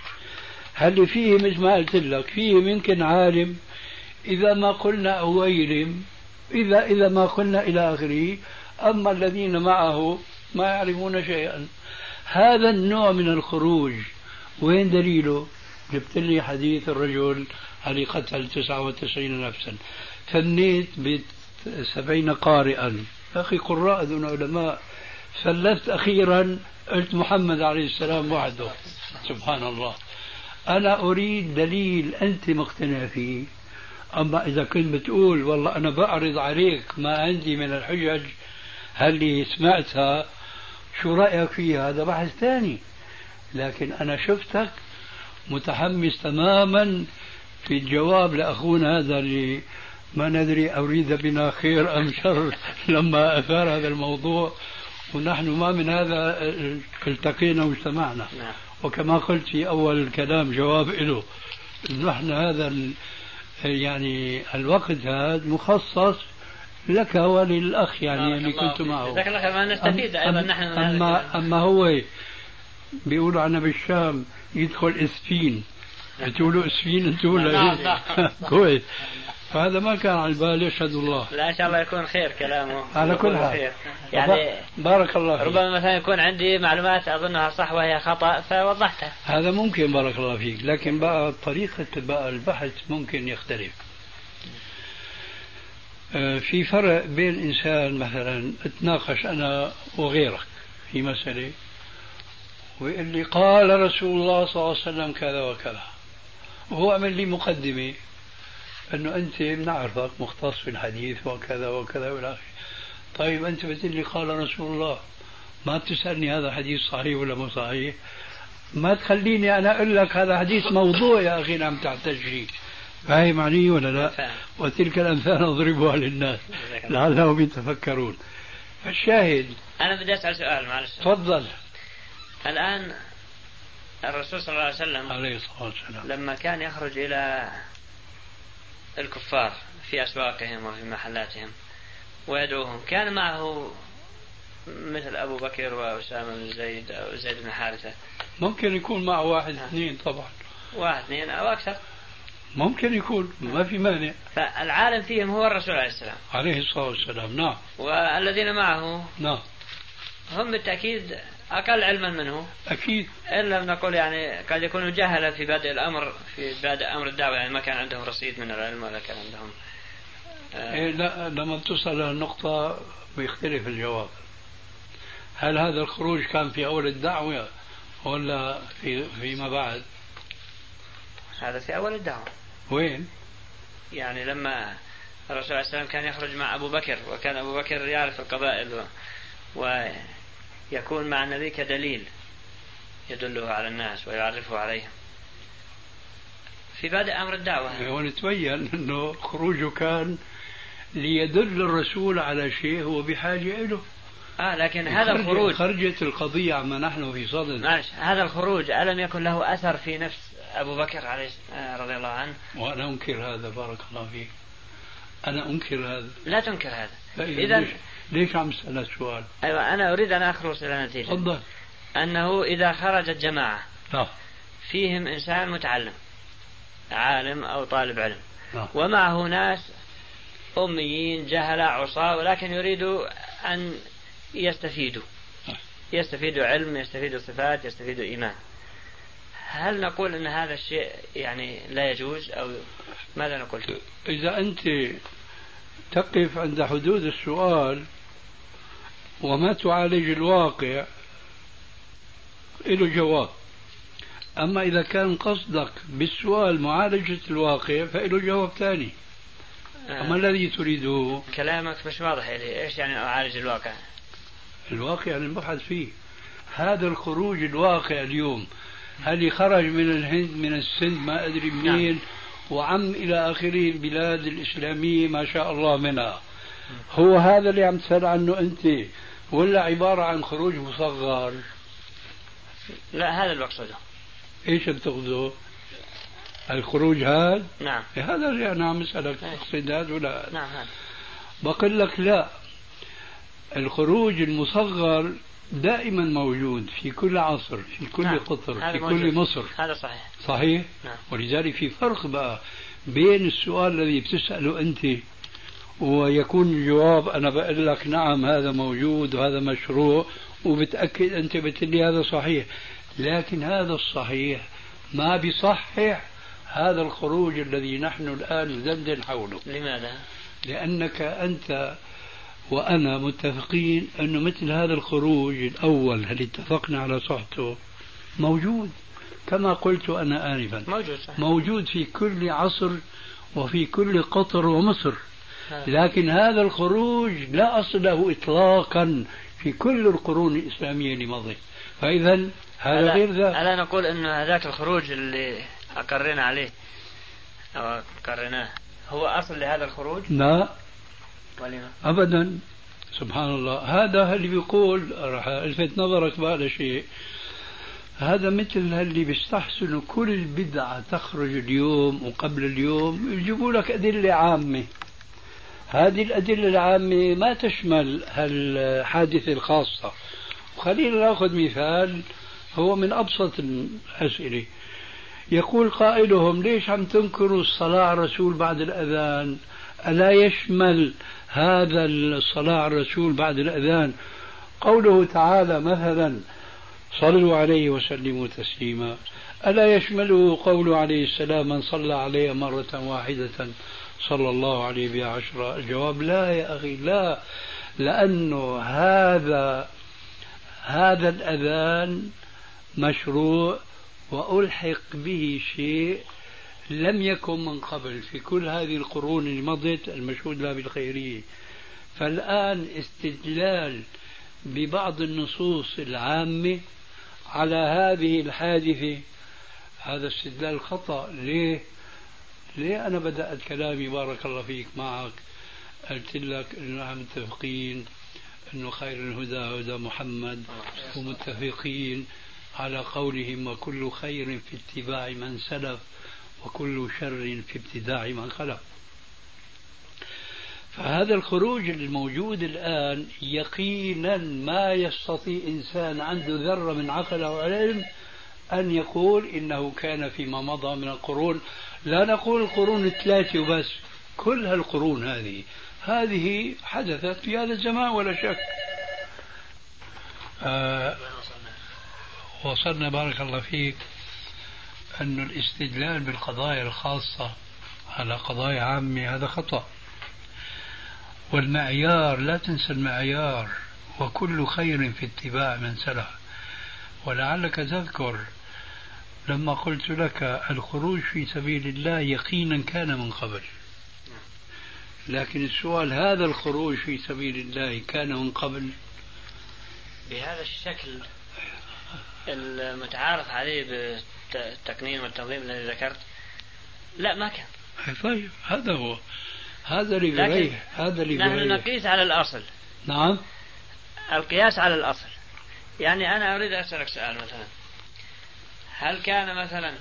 هل فيه مثل ما قلت لك فيه يمكن عالم إذا ما قلنا أويلم إذا ما قلنا إلى آخره، أما الذين معه ما يعرفون شيئا. هذا النوع من الخروج وين دليله؟ جبت لي حديث الرجل علي قتل 99 نفسا، فنيت ب70 قارئا. أخي قراء دون علماء. فلست أخيرا قلت محمد عليه السلام وحده. سبحان الله. أنا أريد دليل أنت مقتنع فيه. أما إذا كنت بتقول والله أنا بعرض عليك ما عندي من الحجج هل سمعتها شو رأيك فيها، هذا بحث ثاني. لكن أنا شفتك متحمس تماما في الجواب لأخونا هذا اللي ما ندري أريد بنا خير أم شر لما أثار هذا الموضوع، ونحن ما من هذا التقينا واجتمعنا. وكما قلت في أول الكلام جواب له، نحن هذا يعني الوقت هذا مخصص لك وللأخ يعني اللي كنت معه. جزاك الله خير. ما نستفيد أيضا نحن من أما هو بيقولوا عنا بالشام يدخل إسفين، بتقولوا إسفين أنتم ولا كويس. فهذا ما كان على البال. يشهد الله. لا إن شاء الله يكون خير كلامه على كل حال. يعني بارك الله فيك. ربما مثلا يكون عندي معلومات أظنها صح وهي خطأ فوضحتها. هذا ممكن. بارك الله فيك. لكن بقى طريقة بقى البحث ممكن يختلف. في فرق بين إنسان مثلا اتناقش أنا وغيرك في مسألة ويقول لي قال رسول الله صلى الله عليه وسلم كذا وكذا، وهو عمل لي مقدمة أنه أنت بنعرفك مختص في الحديث وكذا وكذا والى آخره. طيب أنت بتقول لي قال رسول الله، ما بتسألني هذا حديث صحيح ولا مو صحيح؟ ما تخليني أنا أقول لك هذا حديث موضوع يا أخي عم تحتج فيه. فاهم علي ولا لا؟ وتلك الأمثال نضربها للناس لعلهم يتفكرون. فالشاهد أنا بدي أسأل سؤال معلش. تفضل. الآن الرسول صلى الله عليه وسلم عليه الصلاة والسلام لما كان يخرج إلى الكفار في أسواقهم وفي محلاتهم ويدعوهم كان معه مثل أبو بكر وأسامة بن زيد أو زيد بن حارثة؟ ممكن يكون معه واحد اثنين طبعا. واحد اثنين أو أكثر ممكن يكون، ما في مانع. فالعالم فيهم هو الرسول عليه السلام عليه الصلاة والسلام. نعم. والذين معه نعم هم بالتأكيد أقل علما منه. أكيد. إلا نقول يعني قد يكونوا جهلة في بادئ الأمر، في بادئ أمر الدعوة، يعني ما كان عندهم رصيد من العلم ولا كان عندهم لا لما تصل النقطة بيختلف الجواب. هل هذا الخروج كان في أول الدعوة ولا فيما بعد؟ هذا في أول الدعوة. وين؟ يعني لما الرسول عليه السلام كان يخرج مع أبو بكر، وكان أبو بكر يعرف القبائل ويكون مع النبي كدليل يدله على الناس ويعرفه عليهم في بادئ أمر الدعوة. ونتبين أنه خروجه كان ليدل الرسول على شيء هو بحاجة له. لكن هذا الخروج خرجت القضية عما نحن في صدد. هذا الخروج ألم يكن له أثر في نفس أبو بكر عليه رضي الله عنه؟ وأنا أنكر هذا. بارك الله فيك. أنا أنكر هذا. لا تنكر هذا. إذا ليش عم تسأل السؤال؟ أيوة أنا أريد أن أخلص إلى نتيجة. تفضل. أنه إذا خرجت جماعة فيهم إنسان متعلم عالم أو طالب علم ومعه ناس أميين جهلة عصاة ولكن يريدوا أن يستفيدوا علم، يستفيدوا صفات، يستفيدوا إيمان، هل نقول أن هذا الشيء يعني لا يجوز أو ماذا نقول؟ إذا أنت تقف عند حدود السؤال وما تعالج الواقع له جواب. أما إذا كان قصدك بالسؤال معالجة الواقع فله جواب ثاني. أما الذي تريده كلامك مش واضح لي. إيش يعني أعالج الواقع؟ الواقع اللي نبحث فيه هذا الخروج الواقع اليوم، هل خرج من الهند من السند ما أدري منين وعم إلى آخره البلاد الإسلامية ما شاء الله منها، هو هذا اللي عم تسأل عنه أنت ولا عبارة عن خروج مصغر؟ لا هذا اللي أقصده. إيش بتقصده؟ الخروج هذا؟ نعم. هذا اللي أنا عم أسألك تقصد هذا ولا؟ نعم هذا. بقول لك لا، الخروج المصغر دائما موجود في كل عصر، في كل قطر، في كل مصر. هذا صحيح. صحيح؟ نعم. ولذلك في فرق بقى بين السؤال الذي بتسأله أنت ويكون الجواب أنا بقول لك نعم هذا موجود وهذا مشروع وبتأكد أنت بتقول هذا صحيح، لكن هذا الصحيح ما بيصحح هذا الخروج الذي نحن الآن ندندن حوله. لماذا؟ لأنك أنت وأنا متفقين أنه مثل هذا الخروج الأول هل اتفقنا على صحته موجود كما قلت أنا آنفا، موجود في كل عصر وفي كل قطر ومصر. لكن هذا الخروج لا أصل له إطلاقا في كل القرون الإسلامية اللي مضت، فإذا هذا غير ذلك. ألا نقول أن هذاك الخروج اللي أقرنا عليه أو قرناه هو أصل لهذا الخروج؟ لا ولما؟ أبدا. سبحان الله. هذا اللي بيقول راح ألفت نظرك بهذا شيء، هذا مثل اللي بيستحسنوا كل بدعة تخرج اليوم وقبل اليوم يجيبوا لك أدلة عامة. هذه الأدلة العامة ما تشمل الحادثة الخاصة. وخلينا نأخذ مثال هو من أبسط الأسئلة. يقول قائلهم: ليش عم تنكروا الصلاة على الرسول بعد الأذان؟ ألا يشمل هذا الصلاة على الرسول بعد الأذان قوله تعالى مثلا: صلوا عليه وسلموا تسليما؟ ألا يشمله قوله عليه السلام: من صلى عليه مرة واحدة صلى الله عليه بها 10؟ الجواب: لا يا أخي، لا، لأنه هذا الأذان مشروع وألحق به شيء لم يكن من قبل في كل هذه القرون اللي مضت المشهود لها بالخيرية. فالآن استدلال ببعض النصوص العامة على هذه الحادثة هذا استدلال خطأ. ليه أنا بدأت كلامي بارك الله فيك معك قلت لك إنه نحن متفقين إنه خير الهدى هدى محمد، ومتفقين على قولهم: وكل خير في اتباع من سلف وكل شر في ابتداع من خلف. فهذا الخروج الموجود الآن يقينا ما يستطيع إنسان عنده ذرة من عقل أو علم أن يقول إنه كان فيما مضى من القرون. لا نقول القرون الثلاثة وبس، كل هالقرون هذه حدثت في هذا الزمان ولا شك. وصلنا بارك الله فيك أن الاستدلال بالقضايا الخاصة على قضايا عامة هذا خطأ. والمعيار لا تنسى المعيار: وكل خير في اتباع من سلف. ولعلك تذكر لما قلت لك الخروج في سبيل الله يقينا كان من قبل، لكن السؤال: هذا الخروج في سبيل الله كان من قبل بهذا الشكل المتعارف عليه بالتقنين والتنظيم الذي ذكرت؟ لا، ما كان. طيب هذا هو، هذا اللي بريح، هذا اللي نحن نقيس على الأصل. نعم، القياس على الأصل. يعني أنا أريد أسألك سؤال مثلا: هل كان مثلا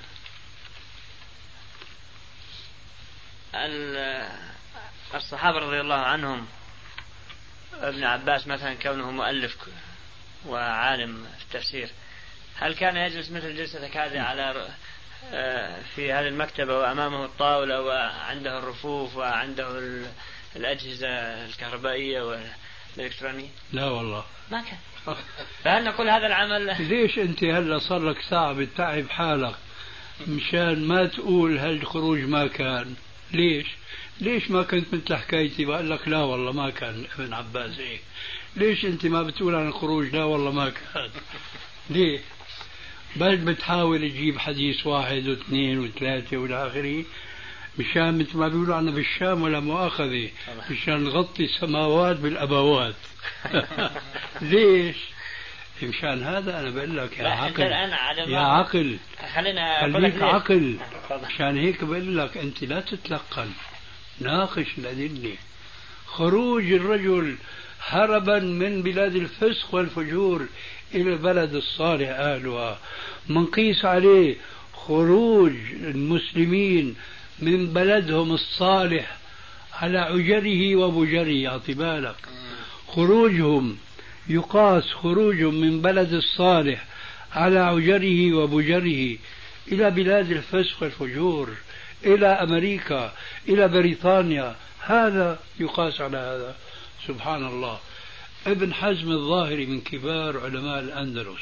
الصحابة رضي الله عنهم، ابن عباس مثلا كونه مؤلف وعالم في التفسير، هل كان يجلس مثل جلسة هذه على في هذه المكتبة وأمامه الطاولة وعنده الرفوف وعنده الأجهزة الكهربائية والإلكترونية؟ لا والله ما كان. فهل نقول هذا العمل؟ ليش أنت هلا صار لك ساعة بتتعب حالك مشان ما تقول هالخروج ما كان؟ ليش ما كنت مثل حكايتي بقول لك لا والله ما كان ابن عباس هيك؟ ليش أنت ما بتقول عن الخروج لا والله ما كان؟ ليه؟ بل بتحاول تجيب حديث واحد واثنين وثلاثة والى آخره مشان مثل ما بيقولوا عنا بالشام ولا مؤاخذة مشان نغطي السماوات بالأبوات. ليش؟ مشان هذا أنا بقول لك يا عقل، يا عقل خليك عقل. مشان هيك بقول لك أنت لا تتلقن، ناقش الأدلة. خروج الرجل هربا من بلاد الفسق والفجور إلى البلد الصالح أهلها، منقيس عليه خروج المسلمين من بلدهم الصالح على عجره وبجره. أعطي بالك، خروجهم يقاس خروجهم من بلد الصالح على عجره وبجره إلى بلاد الفسق والفجور، إلى أمريكا، إلى بريطانيا، هذا يقاس على هذا. سبحان الله. ابن حزم الظاهري من كبار علماء الأندلس،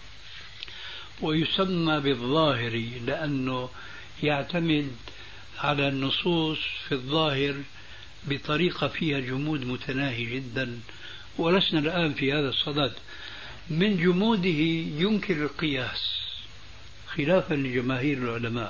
ويسمى بالظاهري لأنه يعتمد على النصوص في الظاهر بطريقة فيها جمود متناهي جدا، ولسنا الآن في هذا الصدد. من جموده ينكر القياس خلافا لجماهير العلماء.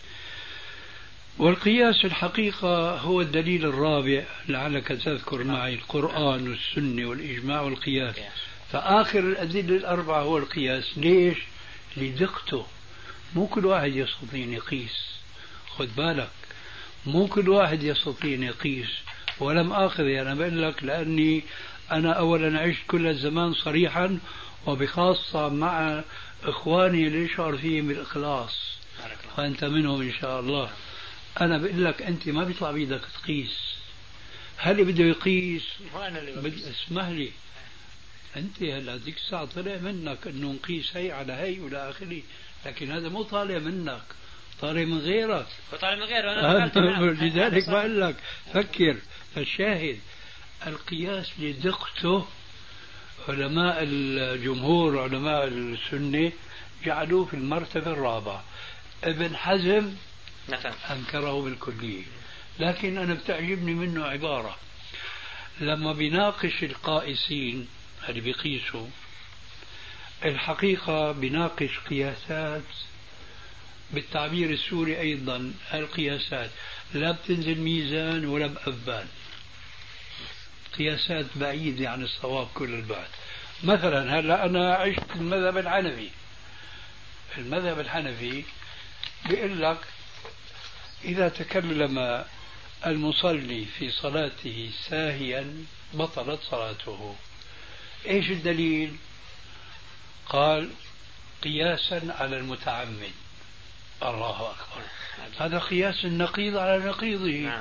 والقياس الحقيقة هو الدليل الرابع، لعلك تذكر معي القرآن والسنة والإجماع والقياس. فآخر الأدلة الأربعة هو القياس. ليش؟ لدقته. مو كل واحد يستطيع يقيس، خذ بالك، مو كل واحد يستطيع يقيس. ولم آخذ أنا بقول لك لأني أنا أولا عشت كل الزمان صريحا، وبخاصة مع إخواني اللي يشعر فيهم بالإخلاص، وأنت منهم إن شاء الله. أنا بقول لك أنت ما بيطلع بيدك تقيس، هل بده يقيس؟ وأنا اللي بقيس. اسمح لي، أنت هلا ذيك الساعة طلع منك إنه نقيس هي على هي ولا آخره، لكن هذا مو طالع منك، طالع من غيرك. وطالع من غيره. أنا لذلك بقول لك فكر. فالشاهد القياس لدقته علماء الجمهور علماء السنة جعلوه في المرتبة الرابعة. ابن حزم أنكره بالكلية، لكن أنا بتعجبني منه عبارة لما بيناقش القائسين اللي بيقيسوا، الحقيقة بيناقش قياسات بالتعبير السوري أيضا، القياسات لا بتنزل ميزان ولا بأبان، قياسات بعيدة عن الصواب كل البعد. مثلا هلا أنا عشت المذهب الحنفي. المذهب الحنفي بيقول لك إذا تكلم المصلي في صلاته ساهيا بطلت صلاته. إيش الدليل؟ قال قياسا على المتعمد. الله أكبر، هذا قياس النقيض على نقيضه.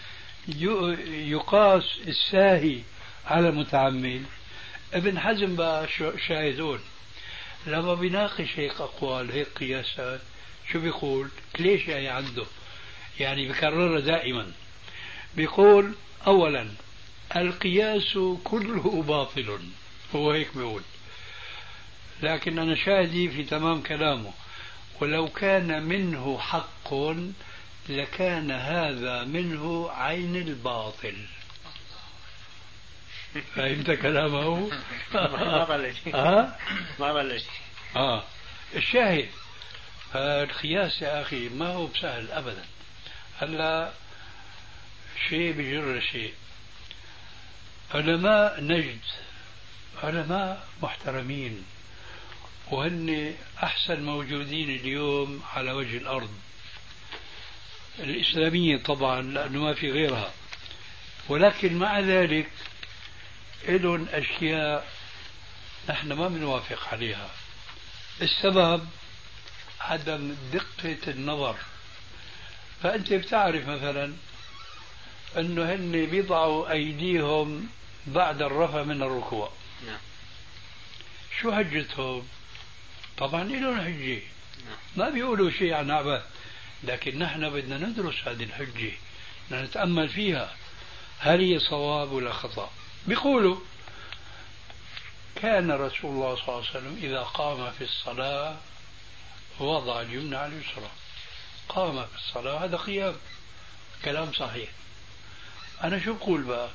يقاس الساهي على المتعمد. ابن حزم بقى شاهدون لما بيناقش هيك أقوال هيك قياسات شو بيقول؟ ليش يعني عنده يعني بكررها دائما، بيقول أولا القياس كله باطل، هو هيك بيقول، لكن أنا شاهدي في تمام كلامه، ولو كان منه حق لكان هذا منه عين الباطل. فهمت كلامه؟ ما بلش. ما بلش. الشاهد القياس يا أخي ما هو بسهل أبدا. هلا شيء بجر شيء. علماء نجد علماء محترمين، وهن أحسن موجودين اليوم على وجه الأرض الإسلامية طبعا لأنه ما في غيرها، ولكن مع ذلك لهم أشياء نحن ما بنوافق عليها. السبب عدم دقة النظر. فأنت بتعرف مثلا أنه هن بيضعوا أيديهم بعد الرفع من الركوع. شو حجتهم؟ طبعا لهم حجة، ما بيقولوا شيء عن عبث، لكن نحن بدنا ندرس هذه الحجة، بدنا نتأمل فيها هل هي صواب ولا خطأ. بيقولوا كان رسول الله صلى الله عليه وسلم إذا قام في الصلاة وضع اليمنى على اليسرى. قام في الصلاة، هذا قيام، كلام صحيح. أنا شو بقول بقى؟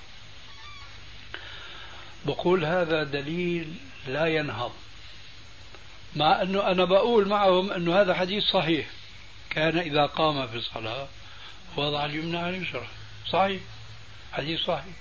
بقول هذا دليل لا ينهض، مع أنه أنا بقول معهم أنه هذا حديث صحيح، كان إذا قام في الصلاة وضع اليمنى على اليسرى، صحيح، حديث صحيح.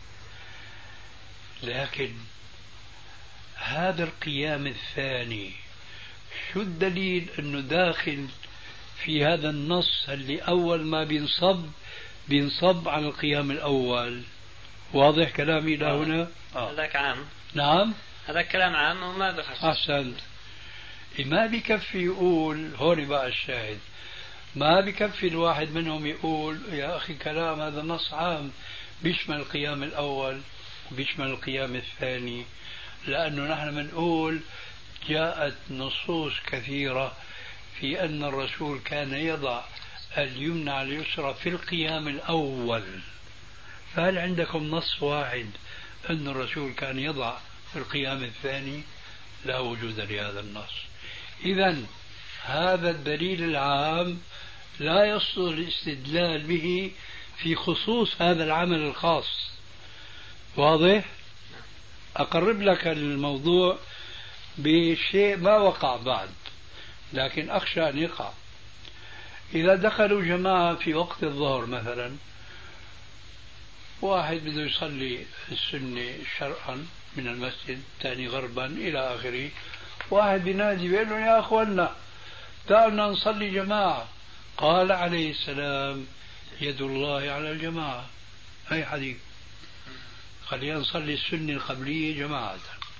لكن هذا القيام الثاني شو الدليل أنه داخل في هذا النص اللي أول ما بينصب على القيام الأول؟ واضح كلامي إلى هنا؟ هذاك عام. نعم، هذا كلام عام وما بخص. أحسنت. ما بكفي يقول هون بقى الشاهد، ما بكفي الواحد منهم يقول يا أخي كلام هذا نص عام بيشمل القيام الأول وبيشمل القيام الثاني، لأنه نحن بنقول جاءت نصوص كثيرة في أن الرسول كان يضع اليمنى على اليسرى في القيام الأول. فهل عندكم نص واحد أن الرسول كان يضع في القيام الثاني؟ لا وجود لهذا النص. إذن هذا الدليل العام لا يصلح الاستدلال به في خصوص هذا العمل الخاص. واضح؟ أقرب لك الموضوع بشيء ما وقع بعد، لكن أخشى أن يقع. إذا دخلوا جماعة في وقت الظهر مثلا، واحد بده يصلي السنة شرعا من المسجد، ثاني غربا إلى آخره، واحد بينادي بيقول له يا أخوانا تعالوا نصلي جماعة. قال عليه السلام يد الله على الجماعة. أي حديث؟ خلينا نصلي السنة القبلية جماعة.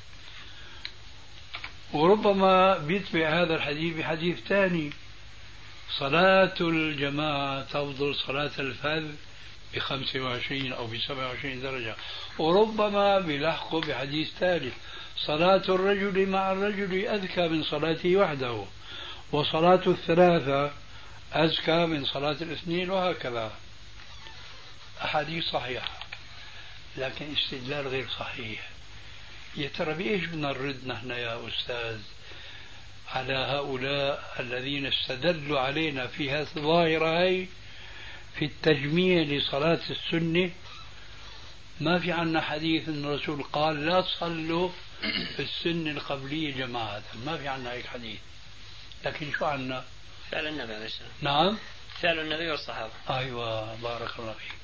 وربما بيتبع هذا الحديث بحديث ثاني، صلاة الجماعة تفضل صلاة الفذ ب25 أو ب27 درجة، وربما بلحقه بحديث ثالث: صلاة الرجل مع الرجل أذكى من صلاته وحده، وصلاة الثلاثة أزكى من صلاة الاثنين، وهكذا. أحاديث صحيحة، لكن استدلال غير صحيح. يا ترى بإيش بدنا نرد نحن يا أستاذ على هؤلاء الذين استدلوا علينا في هذه الظاهرة هي في التجميع لصلاة السنة؟ ما في عنا حديث أن الرسول قال لا تصلوا في السنة القبلية جماعة، ما في عنا هيك حديث. لكن شو عنا؟ فعل النبي عليه السلام. نعم، فعل النبي والصحابة. أيوة، بارك الله فيك.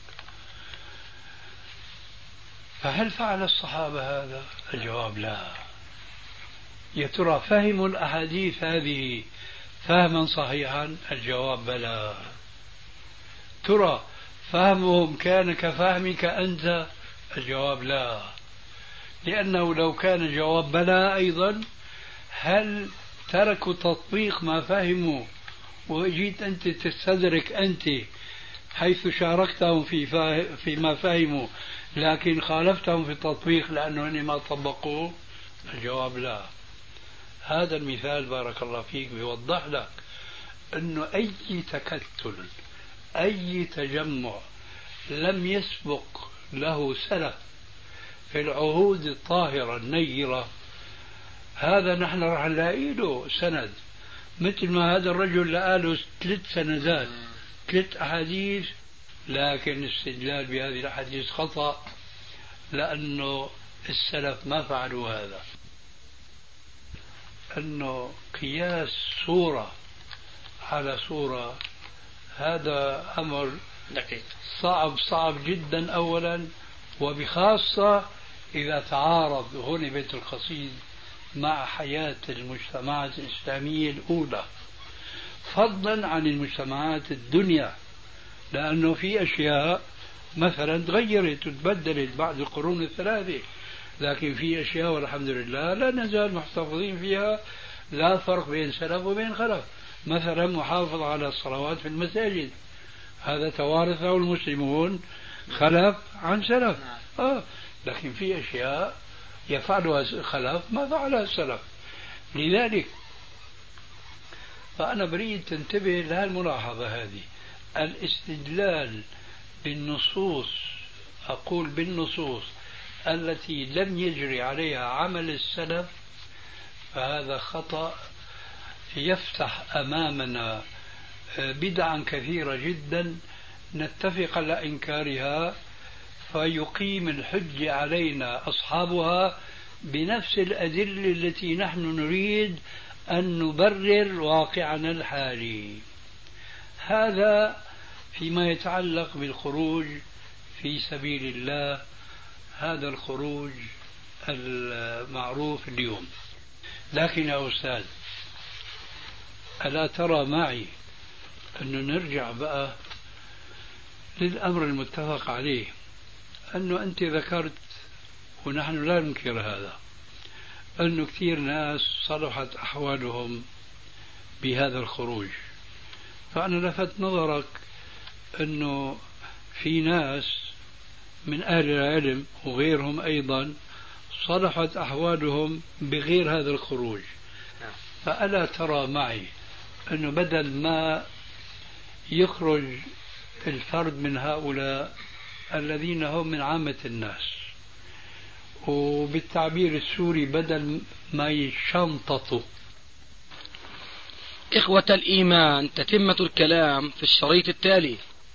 فهل فعل الصحابة هذا؟ الجواب لا. يا ترى فهموا الأحاديث هذه فهما صحيحا؟ الجواب بلى. ترى فهمهم كان كفهمك أنت؟ الجواب لا. لأنه لو كان الجواب بلى أيضا، هل تركوا تطبيق ما فهموا وجيت أنت تستدرك أنت حيث شاركتهم فيما فهموا، لكن خالفتهم في التطبيق لأنهم ما طبقوه؟ الجواب لا. هذا المثال بارك الله فيك بيوضح لك أنه أي تكتل، أي تجمع لم يسبق له سلف في العهود الطاهرة النيرة، هذا نحن راح نلاقي له سند. مثل ما هذا الرجل لقى له 3 سندات، 3 أحاديث، لكن الاستدلال بهذه الأحاديث خطأ، لأنه السلف ما فعلوا هذا. أنه قياس صورة على صورة هذا أمر صعب جدا أولا، وبخاصة إذا تعارض هنا بيت القصيد مع حياة المجتمعات الإسلامية الأولى، فضلا عن المجتمعات الدنيا، لأنه في أشياء مثلا تغيرت وتبدلت بعد القرون الثلاثة، لكن في أشياء والحمد لله لا نزال محتفظين فيها، لا فرق بين سلف وبين خلف. مثلا محافظة على الصلوات في المساجد، هذا توارثه المسلمون خلف عن سلف. لكن في أشياء يفعلها الخلف ما فعلها السلف. لذلك فأنا بريد تنتبه لهالملاحظة هذه. الاستدلال بالنصوص، أقول بالنصوص التي لم يجري عليها عمل السلف، فهذا خطأ يفتح أمامنا بدعا كثيرة جدا نتفق على إنكارها، فيقيم الحجة علينا أصحابها بنفس الأدلة التي نحن نريد أن نبرر واقعنا الحالي. هذا فيما يتعلق بالخروج في سبيل الله، هذا الخروج المعروف اليوم. لكن يا أستاذ، ألا ترى معي أنه نرجع بقى للأمر المتفق عليه، أنه أنت ذكرت ونحن لا ننكر هذا، أنه كثير ناس صلحت أحوالهم بهذا الخروج. فأنا لفت نظرك أنه في ناس من أهل العلم وغيرهم أيضا صلحت أحوالهم بغير هذا الخروج. فألا ترى معي أنه بدل ما يخرج الفرد من هؤلاء الذين هم من عامة الناس، وبالتعبير السوري بدل ما يشنططوا. إخوة الإيمان، تتمة الكلام في الشريط التالي.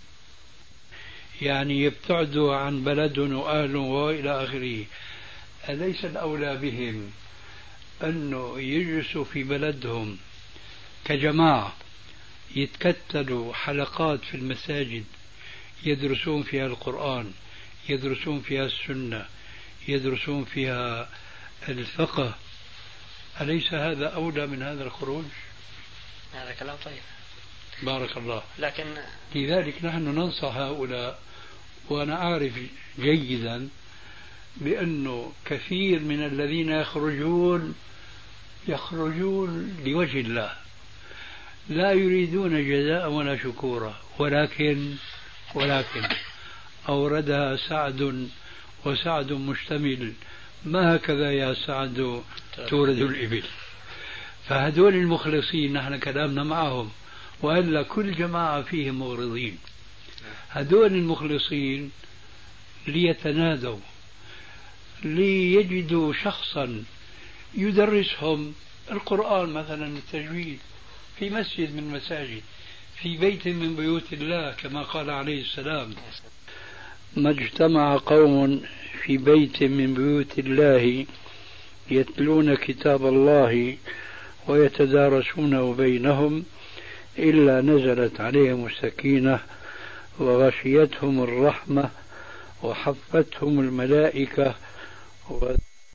يعني يبتعدوا عن بلدهم وأهلهم وإلى آخره. أليس الأولى بهم أنه يجلسوا في بلدهم كجماعة، يتكتلوا حلقات في المساجد يدرسون فيها القرآن، يدرسون فيها السنة، يدرسون فيها الفقه؟ أليس هذا أولى من هذا الخروج؟ هذا كلام طيب، بارك الله. لكن لذلك نحن ننصح هؤلاء، وأنا أعرف جيدا بأنه كثير من الذين يخرجون لوجه الله، لا يريدون جزاء ولا شكورا، ولكن أوردها سعد وسعد مشتمل، ما هكذا يا سعد تورد الإبل. فهدول المخلصين نحن كلامنا معهم، وإلا كل جماعة فيهم مغرضين. هدول المخلصين ليتنادوا، ليجدوا شخصا يدرسهم القرآن مثلا، التجويد، في مسجد من المساجد، في بيت من بيوت الله، كما قال عليه السلام: ما اجتمع قوم في بيت من بيوت الله يتلون كتاب الله ويتدارسونه بينهم إلا نزلت عليهم السكينة وغشيتهم الرحمة وحفتهم الملائكة